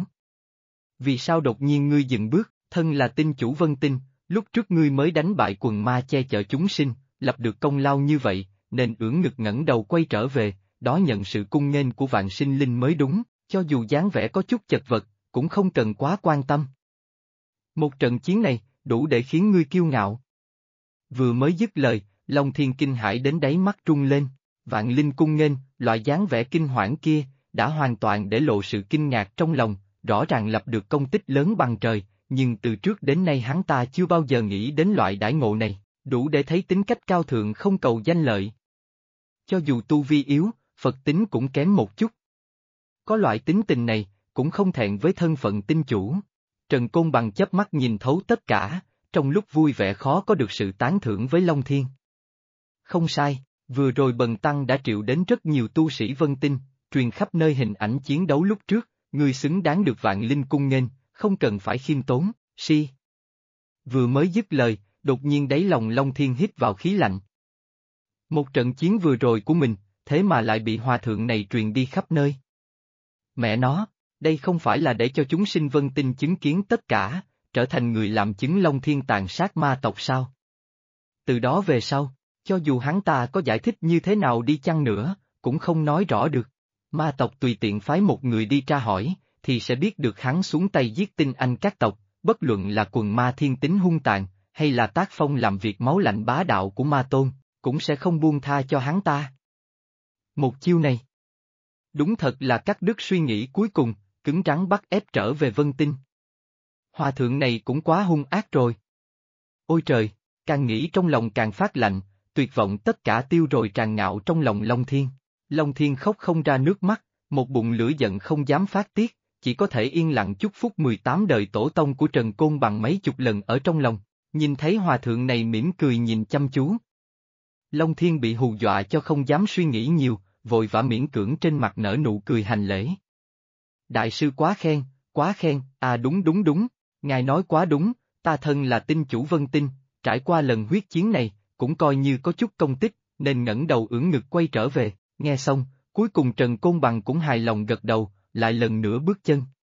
Vì sao đột nhiên ngươi dừng bước, thân là tinh chủ Vân Tinh, lúc trước ngươi mới đánh bại quần ma che chở chúng sinh, lập được công lao như vậy, nên ưỡn ngực ngẩng đầu quay trở về, đó nhận sự cung nghênh của vạn sinh linh mới đúng, cho dù dáng vẻ có chút chật vật, cũng không cần quá quan tâm. Một trận chiến này, đủ để khiến ngươi kiêu ngạo. Vừa mới dứt lời, Long Thiên kinh hãi đến đáy mắt trung lên, vạn linh cung nghênh, loại dáng vẻ kinh hoảng kia, đã hoàn toàn để lộ sự kinh ngạc trong lòng, rõ ràng lập được công tích lớn bằng trời, nhưng từ trước đến nay hắn ta chưa bao giờ nghĩ đến loại đãi ngộ này, đủ để thấy tính cách cao thượng không cầu danh lợi. Cho dù tu vi yếu, Phật tính cũng kém một chút. Có loại tính tình này, cũng không thẹn với thân phận tinh chủ. Trần Côn Bằng chớp mắt nhìn thấu tất cả, trong lúc vui vẻ khó có được sự tán thưởng với Long Thiên. Không sai, vừa rồi Bần Tăng đã triệu đến rất nhiều tu sĩ Vân Tinh, truyền khắp nơi hình ảnh chiến đấu lúc trước, ngươi xứng đáng được vạn linh cung nghênh, không cần phải khiêm tốn, si. Vừa mới dứt lời, đột nhiên đáy lòng Long Thiên hít vào khí lạnh. Một trận chiến vừa rồi của mình, thế mà lại bị hòa thượng này truyền đi khắp nơi. Mẹ nó, đây không phải là để cho chúng sinh Vân Tinh chứng kiến tất cả, trở thành người làm chứng Long Thiên tàn sát ma tộc sao? Từ đó về sau, cho dù hắn ta có giải thích như thế nào đi chăng nữa, cũng không nói rõ được. Ma tộc tùy tiện phái một người đi tra hỏi, thì sẽ biết được hắn xuống tay giết tinh anh các tộc, bất luận là quần ma thiên tính hung tàn, hay là tác phong làm việc máu lạnh bá đạo của ma tôn, cũng sẽ không buông tha cho hắn ta. Một chiêu này, đúng thật là cắt đứt suy nghĩ cuối cùng, cứng rắn bắt ép trở về Vân Tinh. Hòa thượng này cũng quá hung ác rồi. Ôi trời, càng nghĩ trong lòng càng phát lạnh, tuyệt vọng tất cả tiêu rồi tràn ngạo trong lòng Long Thiên. Long Thiên khóc không ra nước mắt, một bụng lửa giận không dám phát tiết, chỉ có thể yên lặng chúc phúc 18 đời tổ tông của Trần Côn Bằng mấy chục lần ở trong lòng, nhìn thấy hòa thượng này mỉm cười nhìn chăm chú. Long Thiên bị hù dọa cho không dám suy nghĩ nhiều, vội vã miễn cưỡng trên mặt nở nụ cười hành lễ. Đại sư quá khen, à đúng, ngài nói quá đúng, ta thân là tinh chủ Vân Tinh, trải qua lần huyết chiến này, cũng coi như có chút công tích, nên ngẩng đầu ưỡn ngực quay trở về, nghe xong, cuối cùng Trần Côn Bằng cũng hài lòng gật đầu, lại lần nữa bước chân.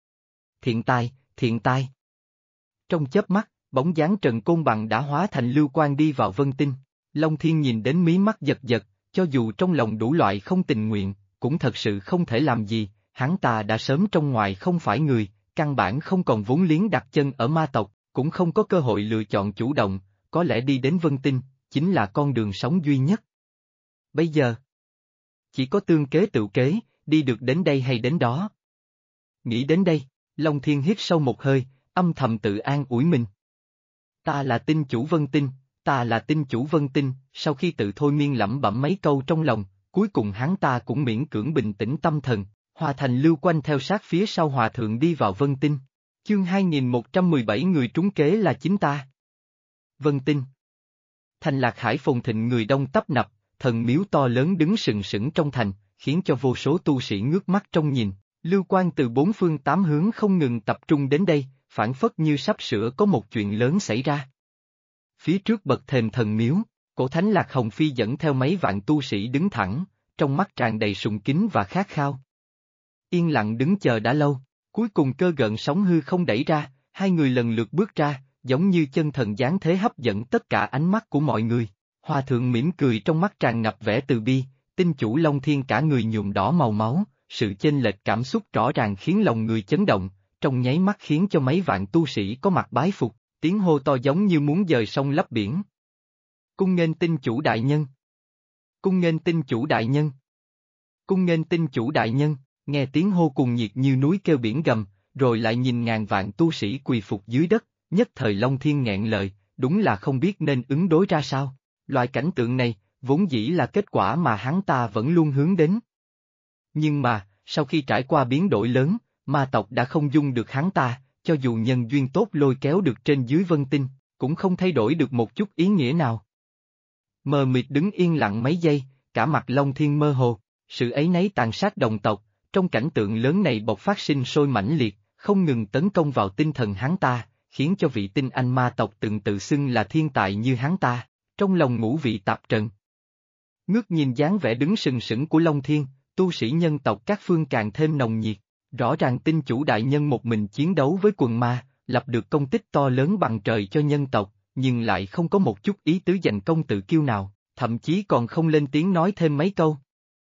Thiện tai. Trong chớp mắt, bóng dáng Trần Côn Bằng đã hóa thành lưu quang đi vào Vân Tinh, Long Thiên nhìn đến mí mắt giật giật, cho dù trong lòng đủ loại không tình nguyện, cũng thật sự không thể làm gì, hắn ta đã sớm trong ngoài không phải người, căn bản không còn vốn liếng đặt chân ở ma tộc, cũng không có cơ hội lựa chọn chủ động, có lẽ đi đến Vân Tinh, chính là con đường sống duy nhất. Bây giờ, chỉ có tương kế tự kế, đi được đến đây hay đến đó. Nghĩ đến đây, Long Thiên hít sâu một hơi, âm thầm tự an ủi mình. Ta là tinh chủ Vân Tinh, sau khi tự thôi miên lẩm bẩm mấy câu trong lòng, cuối cùng hắn ta cũng miễn cưỡng bình tĩnh tâm thần, hòa thành lưu quanh theo sát phía sau hòa thượng đi vào Vân Tinh. Chương 2117 người trúng kế là chính ta. Vân Tinh. Thành Lạc Hải phồn thịnh người đông tấp nập, thần miếu to lớn đứng sừng sững trong thành, khiến cho vô số tu sĩ ngước mắt trông nhìn, lưu quang từ bốn phương tám hướng không ngừng tập trung đến đây, phảng phất như sắp sửa có một chuyện lớn xảy ra. Phía trước bậc thềm thần miếu, cổ thánh Lạc Hồng Phi dẫn theo mấy vạn tu sĩ đứng thẳng, trong mắt tràn đầy sùng kính và khát khao. Yên lặng đứng chờ đã lâu, cuối cùng cơ gợn sóng hư không đẩy ra, hai người lần lượt bước ra, giống như chân thần giáng thế hấp dẫn tất cả ánh mắt của mọi người. Hòa thượng mỉm cười trong mắt tràn ngập vẻ từ bi, tinh chủ Long Thiên cả người nhuộm đỏ màu máu, sự chênh lệch cảm xúc rõ ràng khiến lòng người chấn động, trong nháy mắt khiến cho mấy vạn tu sĩ có mặt bái phục, tiếng hô to giống như muốn dời sông lấp biển. Cung nghênh tinh chủ đại nhân! Cung nghênh tinh chủ đại nhân! Cung nghênh tinh chủ đại nhân! Nghe tiếng hô cùng nhiệt như núi kêu biển gầm, rồi lại nhìn ngàn vạn tu sĩ quỳ phục dưới đất, nhất thời Long Thiên nghẹn lời, đúng là không biết nên ứng đối ra sao. Loại cảnh tượng này, vốn dĩ là kết quả mà hắn ta vẫn luôn hướng đến. Nhưng mà, sau khi trải qua biến đổi lớn, ma tộc đã không dung được hắn ta, cho dù nhân duyên tốt lôi kéo được trên dưới Vân Tinh, cũng không thay đổi được một chút ý nghĩa nào. Mờ mịt đứng yên lặng mấy giây, cả mặt Long Thiên mơ hồ, sự áy náy tàn sát đồng tộc, trong cảnh tượng lớn này bộc phát sinh sôi mãnh liệt, không ngừng tấn công vào tinh thần hắn ta, khiến cho vị tinh anh ma tộc từng tự xưng là thiên tài như hắn ta, trong lòng ngũ vị tạp trần. Ngước nhìn dáng vẻ đứng sừng sững của Long Thiên, tu sĩ nhân tộc các phương càng thêm nồng nhiệt, rõ ràng tinh chủ đại nhân một mình chiến đấu với quần ma, lập được công tích to lớn bằng trời cho nhân tộc, nhưng lại không có một chút ý tứ giành công tự kiêu nào, thậm chí còn không lên tiếng nói thêm mấy câu.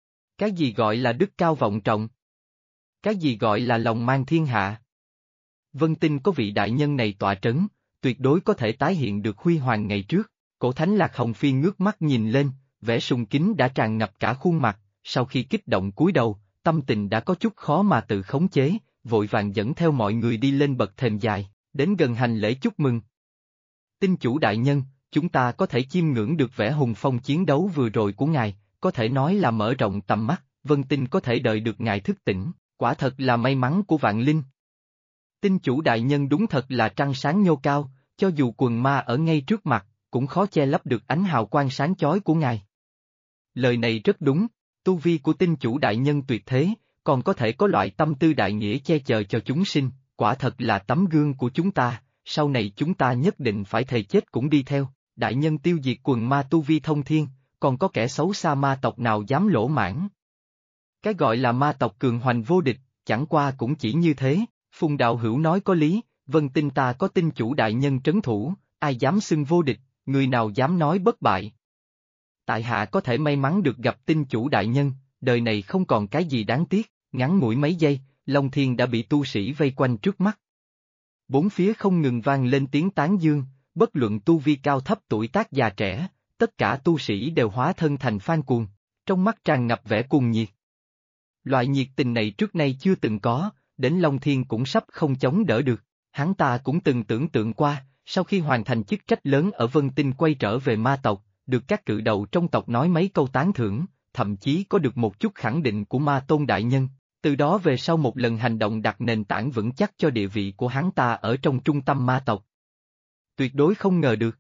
Cái gì gọi là đức cao vọng trọng? Cái gì gọi là lòng mang thiên hạ? Vân Tinh có vị đại nhân này tọa trấn, tuyệt đối có thể tái hiện được huy hoàng ngày trước. Cổ thánh Lạc Hồng Phi ngước mắt nhìn lên, vẻ sùng kính đã tràn ngập cả khuôn mặt, sau khi kích động cúi đầu, tâm tình đã có chút khó mà tự khống chế, vội vàng dẫn theo mọi người đi lên bậc thềm dài, đến gần hành lễ chúc mừng. Tinh chủ đại nhân, chúng ta có thể chiêm ngưỡng được vẻ hùng phong chiến đấu vừa rồi của ngài, có thể nói là mở rộng tầm mắt, Vân Tinh có thể đợi được ngài thức tỉnh, quả thật là may mắn của vạn linh. Tinh chủ đại nhân đúng thật là trăng sáng nhô cao, cho dù quần ma ở ngay trước mặt, cũng khó che lấp được ánh hào quang sáng chói của ngài. Lời này rất đúng, tu vi của tinh chủ đại nhân tuyệt thế, còn có thể có loại tâm tư đại nghĩa che chở cho chúng sinh, quả thật là tấm gương của chúng ta, sau này chúng ta nhất định phải thề chết cũng đi theo. Đại nhân tiêu diệt quần ma tu vi thông thiên, còn có kẻ xấu xa ma tộc nào dám lỗ mãn. Cái gọi là ma tộc cường hoành vô địch, chẳng qua cũng chỉ như thế, Phùng đạo hữu nói có lý, Vân Tinh ta có tinh chủ đại nhân trấn thủ, ai dám xưng vô địch, người nào dám nói bất bại. Tại hạ có thể may mắn được gặp tinh chủ đại nhân, đời này không còn cái gì đáng tiếc, ngắn ngủi mấy giây, Long Thiên đã bị tu sĩ vây quanh trước mắt. Bốn phía không ngừng vang lên tiếng tán dương, bất luận tu vi cao thấp tuổi tác già trẻ, tất cả tu sĩ đều hóa thân thành fan cuồng, trong mắt tràn ngập vẻ cuồng nhiệt. Loại nhiệt tình này trước nay chưa từng có, đến Long Thiên cũng sắp không chống đỡ được, hắn ta cũng từng tưởng tượng qua, sau khi hoàn thành chức trách lớn ở Vân Tinh quay trở về ma tộc, được các cự đầu trong tộc nói mấy câu tán thưởng, thậm chí có được một chút khẳng định của ma tôn đại nhân, từ đó về sau một lần hành động đặt nền tảng vững chắc cho địa vị của hắn ta ở trong trung tâm ma tộc. Tuyệt đối không ngờ được.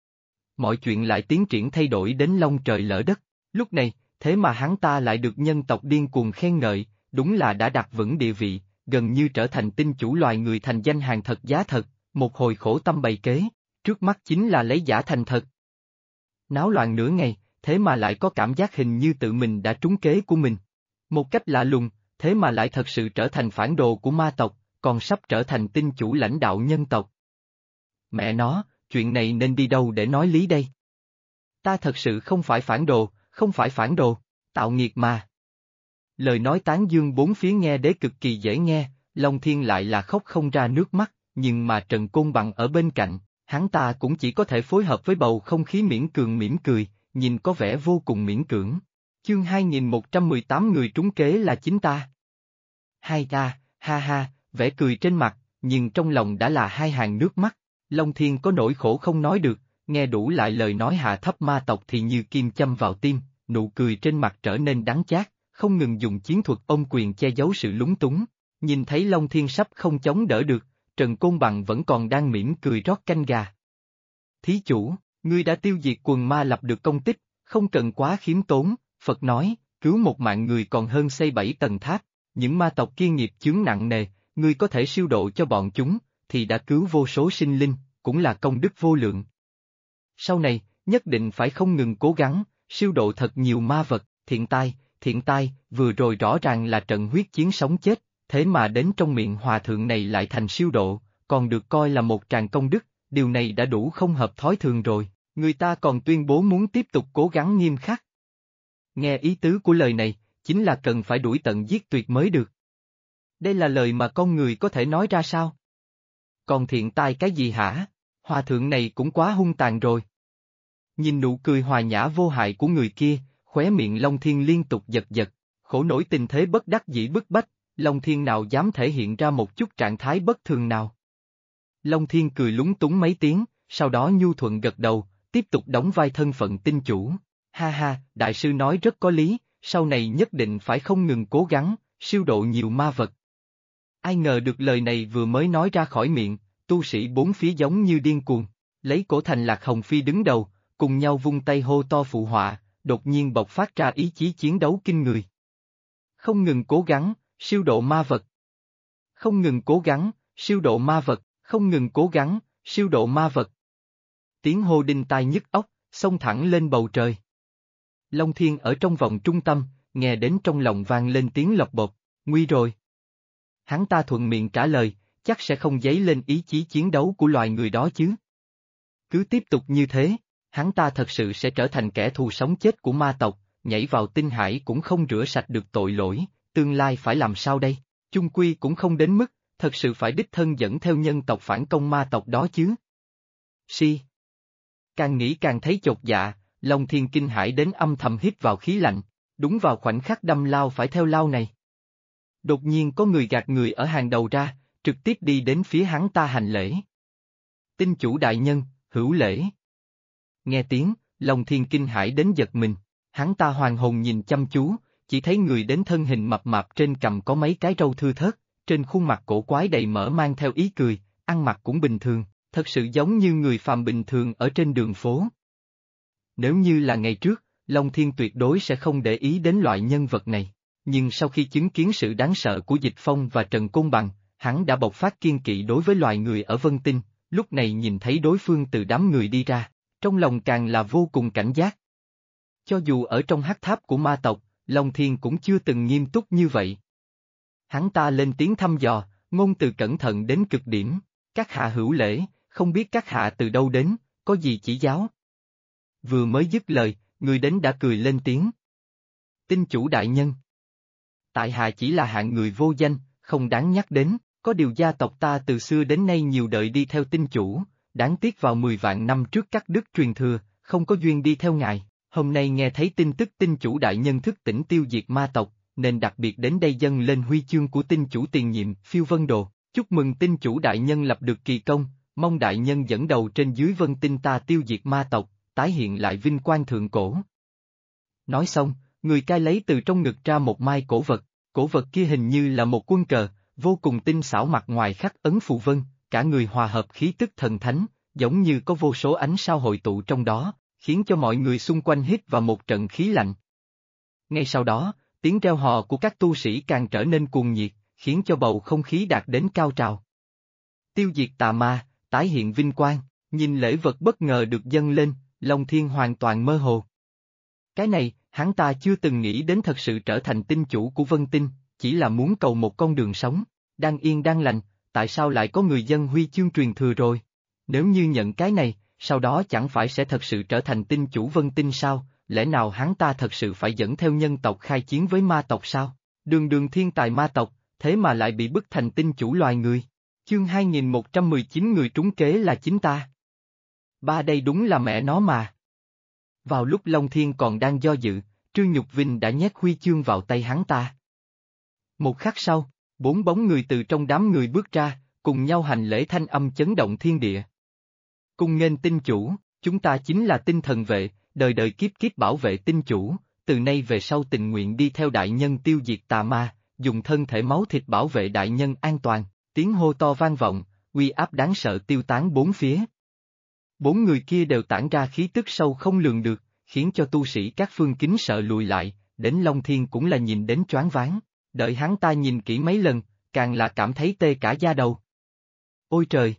Mọi chuyện lại tiến triển thay đổi đến long trời lỡ đất, lúc này, thế mà hắn ta lại được nhân tộc điên cuồng khen ngợi, đúng là đã đặt vững địa vị, gần như trở thành tinh chủ loài người thành danh hàng thật giá thật, một hồi khổ tâm bày kế, trước mắt chính là lấy giả thành thật. Náo loạn nửa ngày, thế mà lại có cảm giác hình như tự mình đã trúng kế của mình. Một cách lạ lùng, thế mà lại thật sự trở thành phản đồ của ma tộc, còn sắp trở thành tinh chủ lãnh đạo nhân tộc. Mẹ nó, chuyện này nên đi đâu để nói lý đây? Ta thật sự không phải phản đồ, không phải phản đồ, tạo nghiệt mà. Lời nói tán dương bốn phía nghe đế cực kỳ dễ nghe, Long Thiên lại là khóc không ra nước mắt, nhưng mà Trần Côn Bằng ở bên cạnh, hắn ta cũng chỉ có thể phối hợp với bầu không khí miễn cường mỉm cười, nhìn có vẻ vô cùng miễn cưỡng. Chương 2118 người trúng kế là chính ta. Hai ta, ha ha, vẻ cười trên mặt, nhưng trong lòng đã là hai hàng nước mắt. Long Thiên có nỗi khổ không nói được, nghe đủ lại lời nói hạ thấp ma tộc thì như kim châm vào tim, nụ cười trên mặt trở nên đắng chát, không ngừng dùng chiến thuật ôm quyền che giấu sự lúng túng. Nhìn thấy Long Thiên sắp không chống đỡ được, Trần Côn Bằng vẫn còn đang mỉm cười rót canh gà. Thí chủ, ngươi đã tiêu diệt quần ma lập được công tích, không cần quá khiêm tốn, Phật nói, cứu một mạng người còn hơn xây 7 tầng tháp, những ma tộc kia nghiệp chướng nặng nề, ngươi có thể siêu độ cho bọn chúng, thì đã cứu vô số sinh linh, cũng là công đức vô lượng. Sau này, nhất định phải không ngừng cố gắng, siêu độ thật nhiều ma vật, thiện tai, vừa rồi rõ ràng là trận huyết chiến sống chết, thế mà đến trong miệng hòa thượng này lại thành siêu độ, còn được coi là một tràng công đức, điều này đã đủ không hợp thói thường rồi, người ta còn tuyên bố muốn tiếp tục cố gắng nghiêm khắc. Nghe ý tứ của lời này, chính là cần phải đuổi tận giết tuyệt mới được. Đây là lời mà con người có thể nói ra sao? Còn thiện tai cái gì hả? Hòa thượng này cũng quá hung tàn rồi. Nhìn nụ cười hòa nhã vô hại của người kia, khóe miệng Long Thiên liên tục giật giật, khổ nổi tình thế bất đắc dĩ bức bách, Long Thiên nào dám thể hiện ra một chút trạng thái bất thường nào. Long Thiên cười lúng túng mấy tiếng, sau đó nhu thuận gật đầu, tiếp tục đóng vai thân phận tinh chủ. Ha ha, đại sư nói rất có lý, sau này nhất định phải không ngừng cố gắng, siêu độ nhiều ma vật. Ai ngờ được lời này vừa mới nói ra khỏi miệng, tu sĩ bốn phía giống như điên cuồng, lấy cổ thành Lạc Hồng Phi đứng đầu, cùng nhau vung tay hô to phụ họa, đột nhiên bộc phát ra ý chí chiến đấu kinh người. Không ngừng cố gắng, siêu độ ma vật. Không ngừng cố gắng, siêu độ ma vật, không ngừng cố gắng, siêu độ ma vật. Tiếng hô đinh tai nhức óc, xông thẳng lên bầu trời. Long Thiên ở trong vòng trung tâm, nghe đến trong lòng vang lên tiếng lộc bột, nguy rồi. Hắn ta thuận miệng trả lời, chắc sẽ không dấy lên ý chí chiến đấu của loài người đó chứ. Cứ tiếp tục như thế, hắn ta thật sự sẽ trở thành kẻ thù sống chết của ma tộc, nhảy vào tinh hải cũng không rửa sạch được tội lỗi, tương lai phải làm sao đây? Chung quy cũng không đến mức, thật sự phải đích thân dẫn theo nhân tộc phản công ma tộc đó chứ. Si. Càng nghĩ càng thấy chột dạ, Long Thiên kinh hãi đến âm thầm hít vào khí lạnh, đúng vào khoảnh khắc đâm lao phải theo lao này. Đột nhiên có người gạt người ở hàng đầu ra, trực tiếp đi đến phía hắn ta hành lễ. Tinh chủ đại nhân, hữu lễ. Nghe tiếng, Long Thiên kinh hãi đến giật mình, hắn ta hoàn hồn nhìn chăm chú, chỉ thấy người đến thân hình mập mạp trên cằm có mấy cái râu thưa thớt, trên khuôn mặt cổ quái đầy mỡ mang theo ý cười, ăn mặc cũng bình thường, thật sự giống như người phàm bình thường ở trên đường phố. Nếu như là ngày trước, Long Thiên tuyệt đối sẽ không để ý đến loại nhân vật này, nhưng sau khi chứng kiến sự đáng sợ của Dịch Phong và Trần Côn Bằng, hắn đã bộc phát kiên kỵ đối với loài người ở Vân Tinh, lúc này nhìn thấy đối phương từ đám người đi ra, trong lòng càng là vô cùng cảnh giác. Cho dù ở trong hắc tháp của ma tộc, Long Thiên cũng chưa từng nghiêm túc như vậy. Hắn ta lên tiếng thăm dò, ngôn từ cẩn thận đến cực điểm, các hạ hữu lễ, không biết các hạ từ đâu đến, có gì chỉ giáo. Vừa mới dứt lời, người đến đã cười lên tiếng. Tinh chủ đại nhân. Tại hạ chỉ là hạng người vô danh, không đáng nhắc đến, có điều gia tộc ta từ xưa đến nay nhiều đời đi theo tinh chủ, đáng tiếc vào 10 vạn năm trước cắt đứt truyền thừa, không có duyên đi theo ngài, hôm nay nghe thấy tin tức tinh chủ đại nhân thức tỉnh tiêu diệt ma tộc, nên đặc biệt đến đây dâng lên huy chương của tinh chủ tiền nhiệm, Phiêu Vân Đồ, chúc mừng tinh chủ đại nhân lập được kỳ công, mong đại nhân dẫn đầu trên dưới Vân Tinh ta tiêu diệt ma tộc, tái hiện lại vinh quang thượng cổ. Nói xong, người cai lấy từ trong ngực ra một mai cổ vật kia hình như là một quân cờ, vô cùng tinh xảo, mặt ngoài khắc ấn phù vân, cả người hòa hợp khí tức thần thánh, giống như có vô số ánh sao hội tụ trong đó, khiến cho mọi người xung quanh hít vào một trận khí lạnh. Ngay sau đó, tiếng reo hò của các tu sĩ càng trở nên cuồng nhiệt, khiến cho bầu không khí đạt đến cao trào. Tiêu diệt tà ma, tái hiện vinh quang, nhìn lễ vật bất ngờ được dâng lên, Long Thiên hoàn toàn mơ hồ. Cái này, hắn ta chưa từng nghĩ đến thật sự trở thành tinh chủ của Vân Tinh, chỉ là muốn cầu một con đường sống, đang yên đang lành, tại sao lại có người dân huy chương truyền thừa rồi? Nếu như nhận cái này, sau đó chẳng phải sẽ thật sự trở thành tinh chủ Vân Tinh sao? Lẽ nào hắn ta thật sự phải dẫn theo nhân tộc khai chiến với ma tộc sao? Đường đường thiên tài ma tộc, thế mà lại bị bức thành tinh chủ loài người. Chương 2119 người trúng kế là chính ta. Ba đây đúng là mẹ nó mà. Vào lúc Long Thiên còn đang do dự, Trương Nhục Vinh đã nhét huy chương vào tay hắn ta. Một khắc sau, 4 bóng người từ trong đám người bước ra, cùng nhau hành lễ, thanh âm chấn động thiên địa. Cùng nghênh tinh chủ, chúng ta chính là tinh thần vệ, đời đời kiếp kiếp bảo vệ tinh chủ, từ nay về sau tình nguyện đi theo đại nhân tiêu diệt tà ma, dùng thân thể máu thịt bảo vệ đại nhân an toàn, tiếng hô to vang vọng, uy áp đáng sợ tiêu tán bốn phía. 4 người kia đều tản ra khí tức sâu không lường được, khiến cho tu sĩ các phương kính sợ lùi lại, đến Long Thiên cũng là nhìn đến choáng váng, đợi hắn ta nhìn kỹ mấy lần, càng là cảm thấy tê cả da đầu. Ôi trời!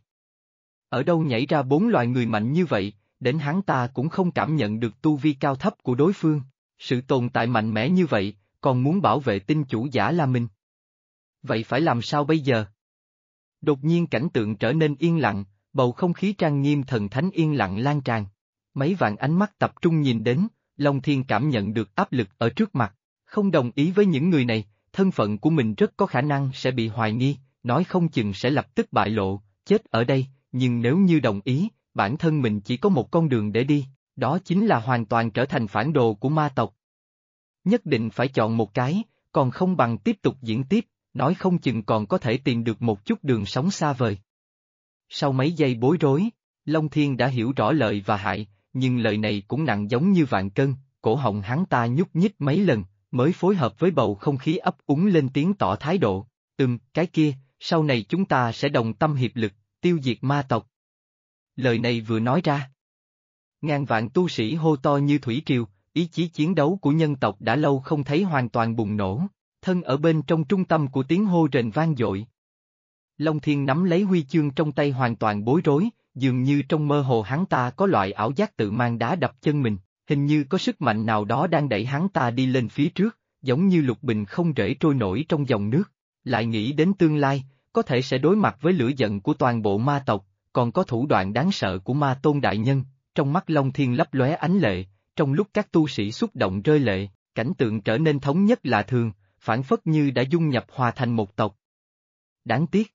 Ở đâu nhảy ra 4 loài người mạnh như vậy, đến hắn ta cũng không cảm nhận được tu vi cao thấp của đối phương, sự tồn tại mạnh mẽ như vậy, còn muốn bảo vệ tinh chủ giả là mình. Vậy phải làm sao bây giờ? Đột nhiên cảnh tượng trở nên yên lặng, bầu không khí trang nghiêm thần thánh yên lặng lan tràn. Mấy vạn ánh mắt tập trung nhìn đến, Long Thiên cảm nhận được áp lực ở trước mặt, không đồng ý với những người này, thân phận của mình rất có khả năng sẽ bị hoài nghi, nói không chừng sẽ lập tức bại lộ, chết ở đây, nhưng nếu như đồng ý, bản thân mình chỉ có một con đường để đi, đó chính là hoàn toàn trở thành phản đồ của ma tộc. Nhất định phải chọn một cái, còn không bằng tiếp tục diễn tiếp, nói không chừng còn có thể tìm được một chút đường sống xa vời. Sau mấy giây bối rối, Long Thiên đã hiểu rõ lợi và hại, nhưng lời này cũng nặng giống như vạn cân, cổ họng hắn ta nhúc nhích mấy lần, mới phối hợp với bầu không khí ấp úng lên tiếng tỏ thái độ, cái kia, sau này chúng ta sẽ đồng tâm hiệp lực, tiêu diệt ma tộc. Lời này vừa nói ra, ngàn vạn tu sĩ hô to như thủy triều, ý chí chiến đấu của nhân tộc đã lâu không thấy hoàn toàn bùng nổ, thân ở bên trong trung tâm của tiếng hô rền vang dội. Long Thiên nắm lấy huy chương trong tay hoàn toàn bối rối, dường như trong mơ hồ hắn ta có loại ảo giác tự mang đá đập chân mình, hình như có sức mạnh nào đó đang đẩy hắn ta đi lên phía trước, giống như lục bình không rễ trôi nổi trong dòng nước, lại nghĩ đến tương lai, có thể sẽ đối mặt với lửa giận của toàn bộ ma tộc, còn có thủ đoạn đáng sợ của ma tôn đại nhân, trong mắt Long Thiên lấp lóe ánh lệ, trong lúc các tu sĩ xúc động rơi lệ, cảnh tượng trở nên thống nhất lạ thường, phảng phất như đã dung nhập hòa thành một tộc. Đáng tiếc.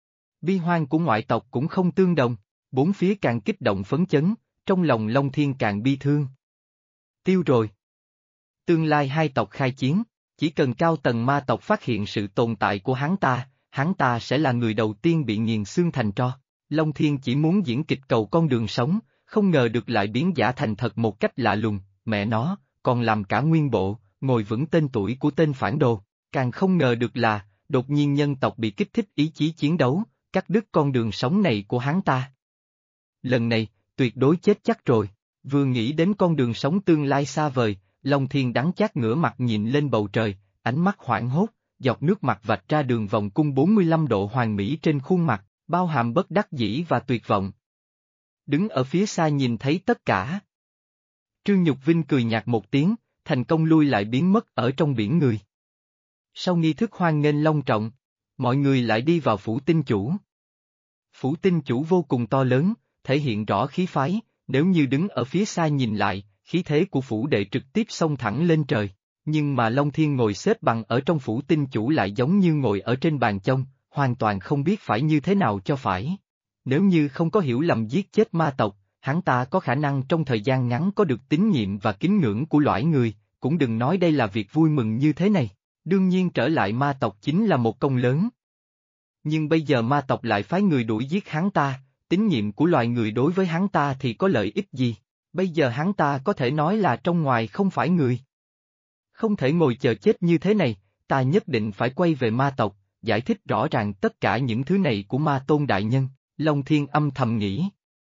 Bi hoang của ngoại tộc cũng không tương đồng, bốn phía càng kích động phấn chấn, trong lòng Long Thiên càng bi thương. Tiêu rồi. Tương lai hai tộc khai chiến, chỉ cần cao tầng ma tộc phát hiện sự tồn tại của hắn ta sẽ là người đầu tiên bị nghiền xương thành tro. Long Thiên chỉ muốn diễn kịch cầu con đường sống, không ngờ được lại biến giả thành thật một cách lạ lùng, mẹ nó, còn làm cả nguyên bộ, ngồi vững tên tuổi của tên phản đồ. Càng không ngờ được là, đột nhiên nhân tộc bị kích thích ý chí chiến đấu, cắt đứt con đường sống này của hắn ta. Lần này, tuyệt đối chết chắc rồi, vừa nghĩ đến con đường sống tương lai xa vời, Long Thiên đắng chát ngửa mặt nhìn lên bầu trời, ánh mắt hoảng hốt, giọt nước mặt vạch ra đường vòng cung 45 độ hoàn mỹ trên khuôn mặt, bao hàm bất đắc dĩ và tuyệt vọng. Đứng ở phía xa nhìn thấy tất cả. Trương Nhục Vinh cười nhạt một tiếng, thành công lui lại biến mất ở trong biển người. Sau nghi thức hoan nghênh long trọng, mọi người lại đi vào phủ tinh chủ. Phủ tinh chủ vô cùng to lớn, thể hiện rõ khí phái, nếu như đứng ở phía xa nhìn lại, khí thế của phủ đệ trực tiếp xông thẳng lên trời. Nhưng mà Long Thiên ngồi xếp bằng ở trong phủ tinh chủ lại giống như ngồi ở trên bàn chông, hoàn toàn không biết phải như thế nào cho phải. Nếu như không có hiểu lầm giết chết ma tộc, hắn ta có khả năng trong thời gian ngắn có được tín nhiệm và kính ngưỡng của loài người, cũng đừng nói đây là việc vui mừng như thế này. Đương nhiên trở lại ma tộc chính là một công lớn. Nhưng bây giờ ma tộc lại phái người đuổi giết hắn ta, tín nhiệm của loài người đối với hắn ta thì có lợi ích gì? Bây giờ hắn ta có thể nói là trong ngoài không phải người. Không thể ngồi chờ chết như thế này, ta nhất định phải quay về ma tộc, giải thích rõ ràng tất cả những thứ này của ma tôn đại nhân, Long Thiên âm thầm nghĩ.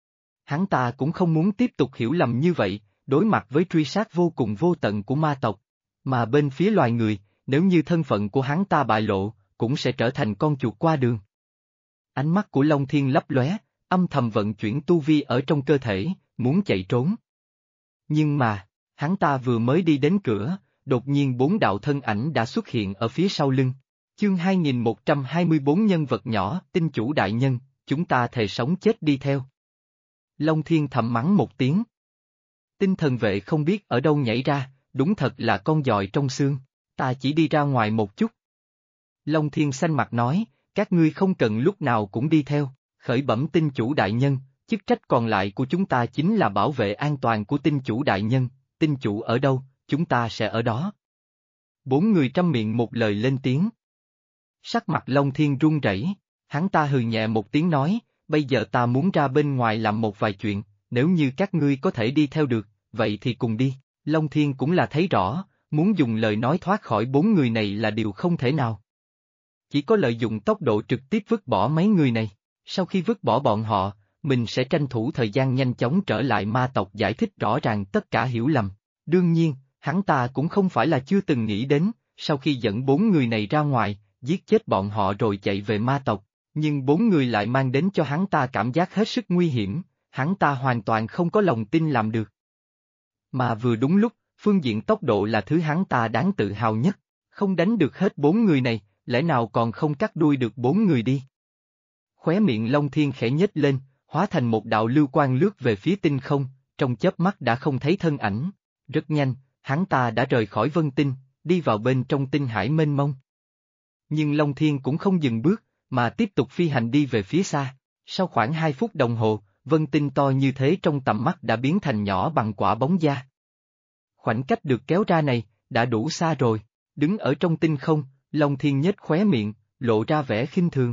Hắn ta cũng không muốn tiếp tục hiểu lầm như vậy, đối mặt với truy sát vô cùng vô tận của ma tộc. Mà bên phía loài người, nếu như thân phận của hắn ta bại lộ, cũng sẽ trở thành con chuột qua đường. Ánh mắt của Long Thiên lấp lóe, âm thầm vận chuyển tu vi ở trong cơ thể, muốn chạy trốn. Nhưng mà, hắn ta vừa mới đi đến cửa, đột nhiên bốn đạo thân ảnh đã xuất hiện ở phía sau lưng. Chương 2124 nhân vật nhỏ, tinh chủ đại nhân, chúng ta thề sống chết đi theo. Long Thiên thầm mắng một tiếng. Tinh thần vệ không biết ở đâu nhảy ra, đúng thật là con giòi trong xương, ta chỉ đi ra ngoài một chút. Long Thiên xanh mặt nói, các ngươi không cần lúc nào cũng đi theo, khởi bẩm tinh chủ đại nhân, chức trách còn lại của chúng ta chính là bảo vệ an toàn của tinh chủ đại nhân, tinh chủ ở đâu, chúng ta sẽ ở đó. Bốn người trăm miệng một lời lên tiếng. Sắc mặt Long Thiên run rẩy, hắn ta hừ nhẹ một tiếng nói, bây giờ ta muốn ra bên ngoài làm một vài chuyện, nếu như các ngươi có thể đi theo được, vậy thì cùng đi. Long Thiên cũng là thấy rõ, muốn dùng lời nói thoát khỏi bốn người này là điều không thể nào. Chỉ có lợi dụng tốc độ trực tiếp vứt bỏ mấy người này, sau khi vứt bỏ bọn họ, mình sẽ tranh thủ thời gian nhanh chóng trở lại ma tộc giải thích rõ ràng tất cả hiểu lầm. Đương nhiên, hắn ta cũng không phải là chưa từng nghĩ đến, sau khi dẫn bốn người này ra ngoài, giết chết bọn họ rồi chạy về ma tộc, nhưng bốn người lại mang đến cho hắn ta cảm giác hết sức nguy hiểm, hắn ta hoàn toàn không có lòng tin làm được. Mà vừa đúng lúc, phương diện tốc độ là thứ hắn ta đáng tự hào nhất, không đánh được hết bốn người này, lẽ nào còn không cắt đuôi được bốn người đi. Khóe miệng Long Thiên khẽ nhếch lên, hóa thành một đạo lưu quang lướt về phía tinh không, trong chớp mắt đã không thấy thân ảnh, rất nhanh, hắn ta đã rời khỏi vân tinh, đi vào bên trong tinh hải mênh mông. Nhưng Long Thiên cũng không dừng bước, mà tiếp tục phi hành đi về phía xa, sau khoảng 2 phút đồng hồ, vân tinh to như thế trong tầm mắt đã biến thành nhỏ bằng quả bóng da. Khoảnh cách được kéo ra này, đã đủ xa rồi, đứng ở trong tinh không, Long Thiên nhếch khóe miệng, lộ ra vẻ khinh thường.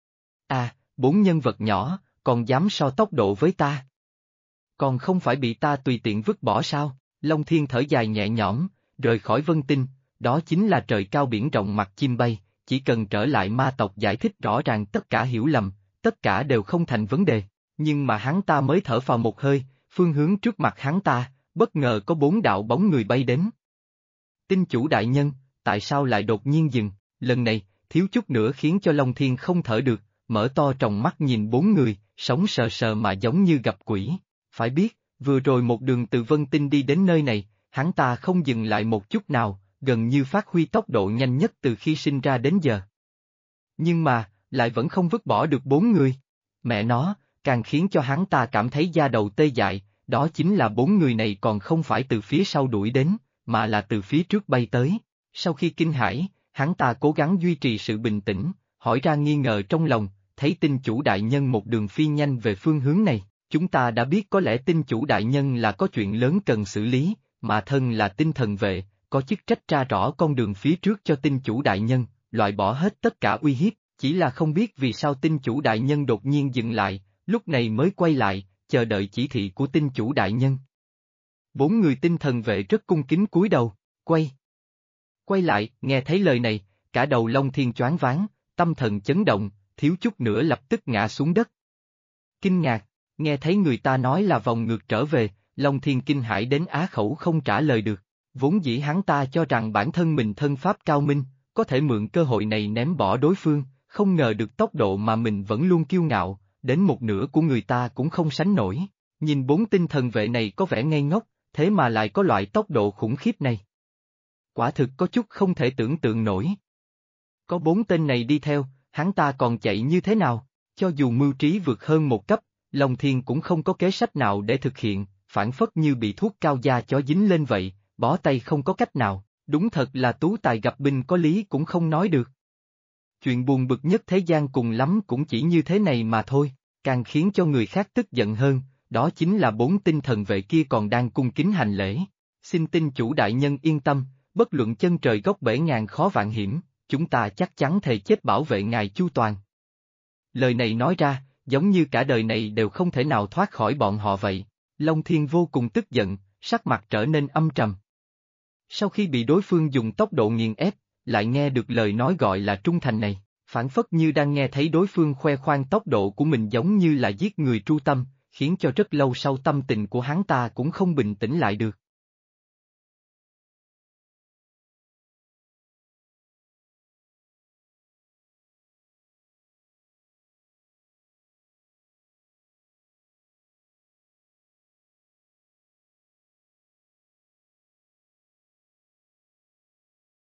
À, bốn nhân vật nhỏ, còn dám so tốc độ với ta? Còn không phải bị ta tùy tiện vứt bỏ sao? Long Thiên thở dài nhẹ nhõm, rời khỏi vân tinh, đó chính là trời cao biển rộng mặt chim bay, chỉ cần trở lại ma tộc giải thích rõ ràng tất cả hiểu lầm, tất cả đều không thành vấn đề. Nhưng mà hắn ta mới thở phào một hơi, phương hướng trước mặt hắn ta, bất ngờ có 4 đạo bóng người bay đến. Tinh chủ đại nhân, tại sao lại đột nhiên dừng, lần này, thiếu chút nữa khiến cho Long Thiên không thở được, mở to tròng mắt nhìn 4 người, sống sờ sờ mà giống như gặp quỷ. Phải biết, vừa rồi một đường từ Vân Tinh đi đến nơi này, hắn ta không dừng lại một chút nào, gần như phát huy tốc độ nhanh nhất từ khi sinh ra đến giờ. Nhưng mà, lại vẫn không vứt bỏ được 4 người. Mẹ nó, càng khiến cho hắn ta cảm thấy da đầu tê dại, đó chính là 4 người này còn không phải từ phía sau đuổi đến, mà là từ phía trước bay tới. Sau khi kinh hãi, hắn ta cố gắng duy trì sự bình tĩnh, hỏi ra nghi ngờ trong lòng, thấy tinh chủ đại nhân một đường phi nhanh về phương hướng này, chúng ta đã biết có lẽ tinh chủ đại nhân là có chuyện lớn cần xử lý, mà thân là tinh thần vệ, có chức trách tra rõ con đường phía trước cho tinh chủ đại nhân, loại bỏ hết tất cả uy hiếp, chỉ là không biết vì sao tinh chủ đại nhân đột nhiên dừng lại, lúc này mới quay lại, chờ đợi chỉ thị của tinh chủ đại nhân. Bốn người tinh thần vệ rất cung kính cúi đầu, quay lại, nghe thấy lời này, cả đầu Long Thiên choáng váng, tâm thần chấn động, thiếu chút nữa lập tức ngã xuống đất. Kinh ngạc, nghe thấy người ta nói là vòng ngược trở về, Long Thiên kinh hãi đến á khẩu không trả lời được. Vốn dĩ hắn ta cho rằng bản thân mình thân pháp cao minh, có thể mượn cơ hội này ném bỏ đối phương, không ngờ được tốc độ mà mình vẫn luôn kiêu ngạo, đến một nửa của người ta cũng không sánh nổi. Nhìn bốn tinh thần vệ này có vẻ ngây ngốc, thế mà lại có loại tốc độ khủng khiếp này. Quả thực có chút không thể tưởng tượng nổi. Có bốn tên này đi theo, hắn ta còn chạy như thế nào? Cho dù mưu trí vượt hơn một cấp, Long Thiên cũng không có kế sách nào để thực hiện, phản phất như bị thuốc cao da chó dính lên vậy, bó tay không có cách nào, đúng thật là tú tài gặp binh có lý cũng không nói được. Chuyện buồn bực nhất thế gian cùng lắm cũng chỉ như thế này mà thôi, càng khiến cho người khác tức giận hơn, đó chính là bốn tinh thần vệ kia còn đang cung kính hành lễ. Xin tinh chủ đại nhân yên tâm, bất luận chân trời góc bể ngàn khó vạn hiểm, chúng ta chắc chắn thề chết bảo vệ ngài chu toàn. Lời này nói ra, giống như cả đời này đều không thể nào thoát khỏi bọn họ vậy. Long Thiên vô cùng tức giận, sắc mặt trở nên âm trầm. Sau khi bị đối phương dùng tốc độ nghiền ép, lại nghe được lời nói gọi là trung thành này, phản phất như đang nghe thấy đối phương khoe khoang tốc độ của mình giống như là giết người tru tâm, khiến cho rất lâu sau tâm tình của hắn ta cũng không bình tĩnh lại được.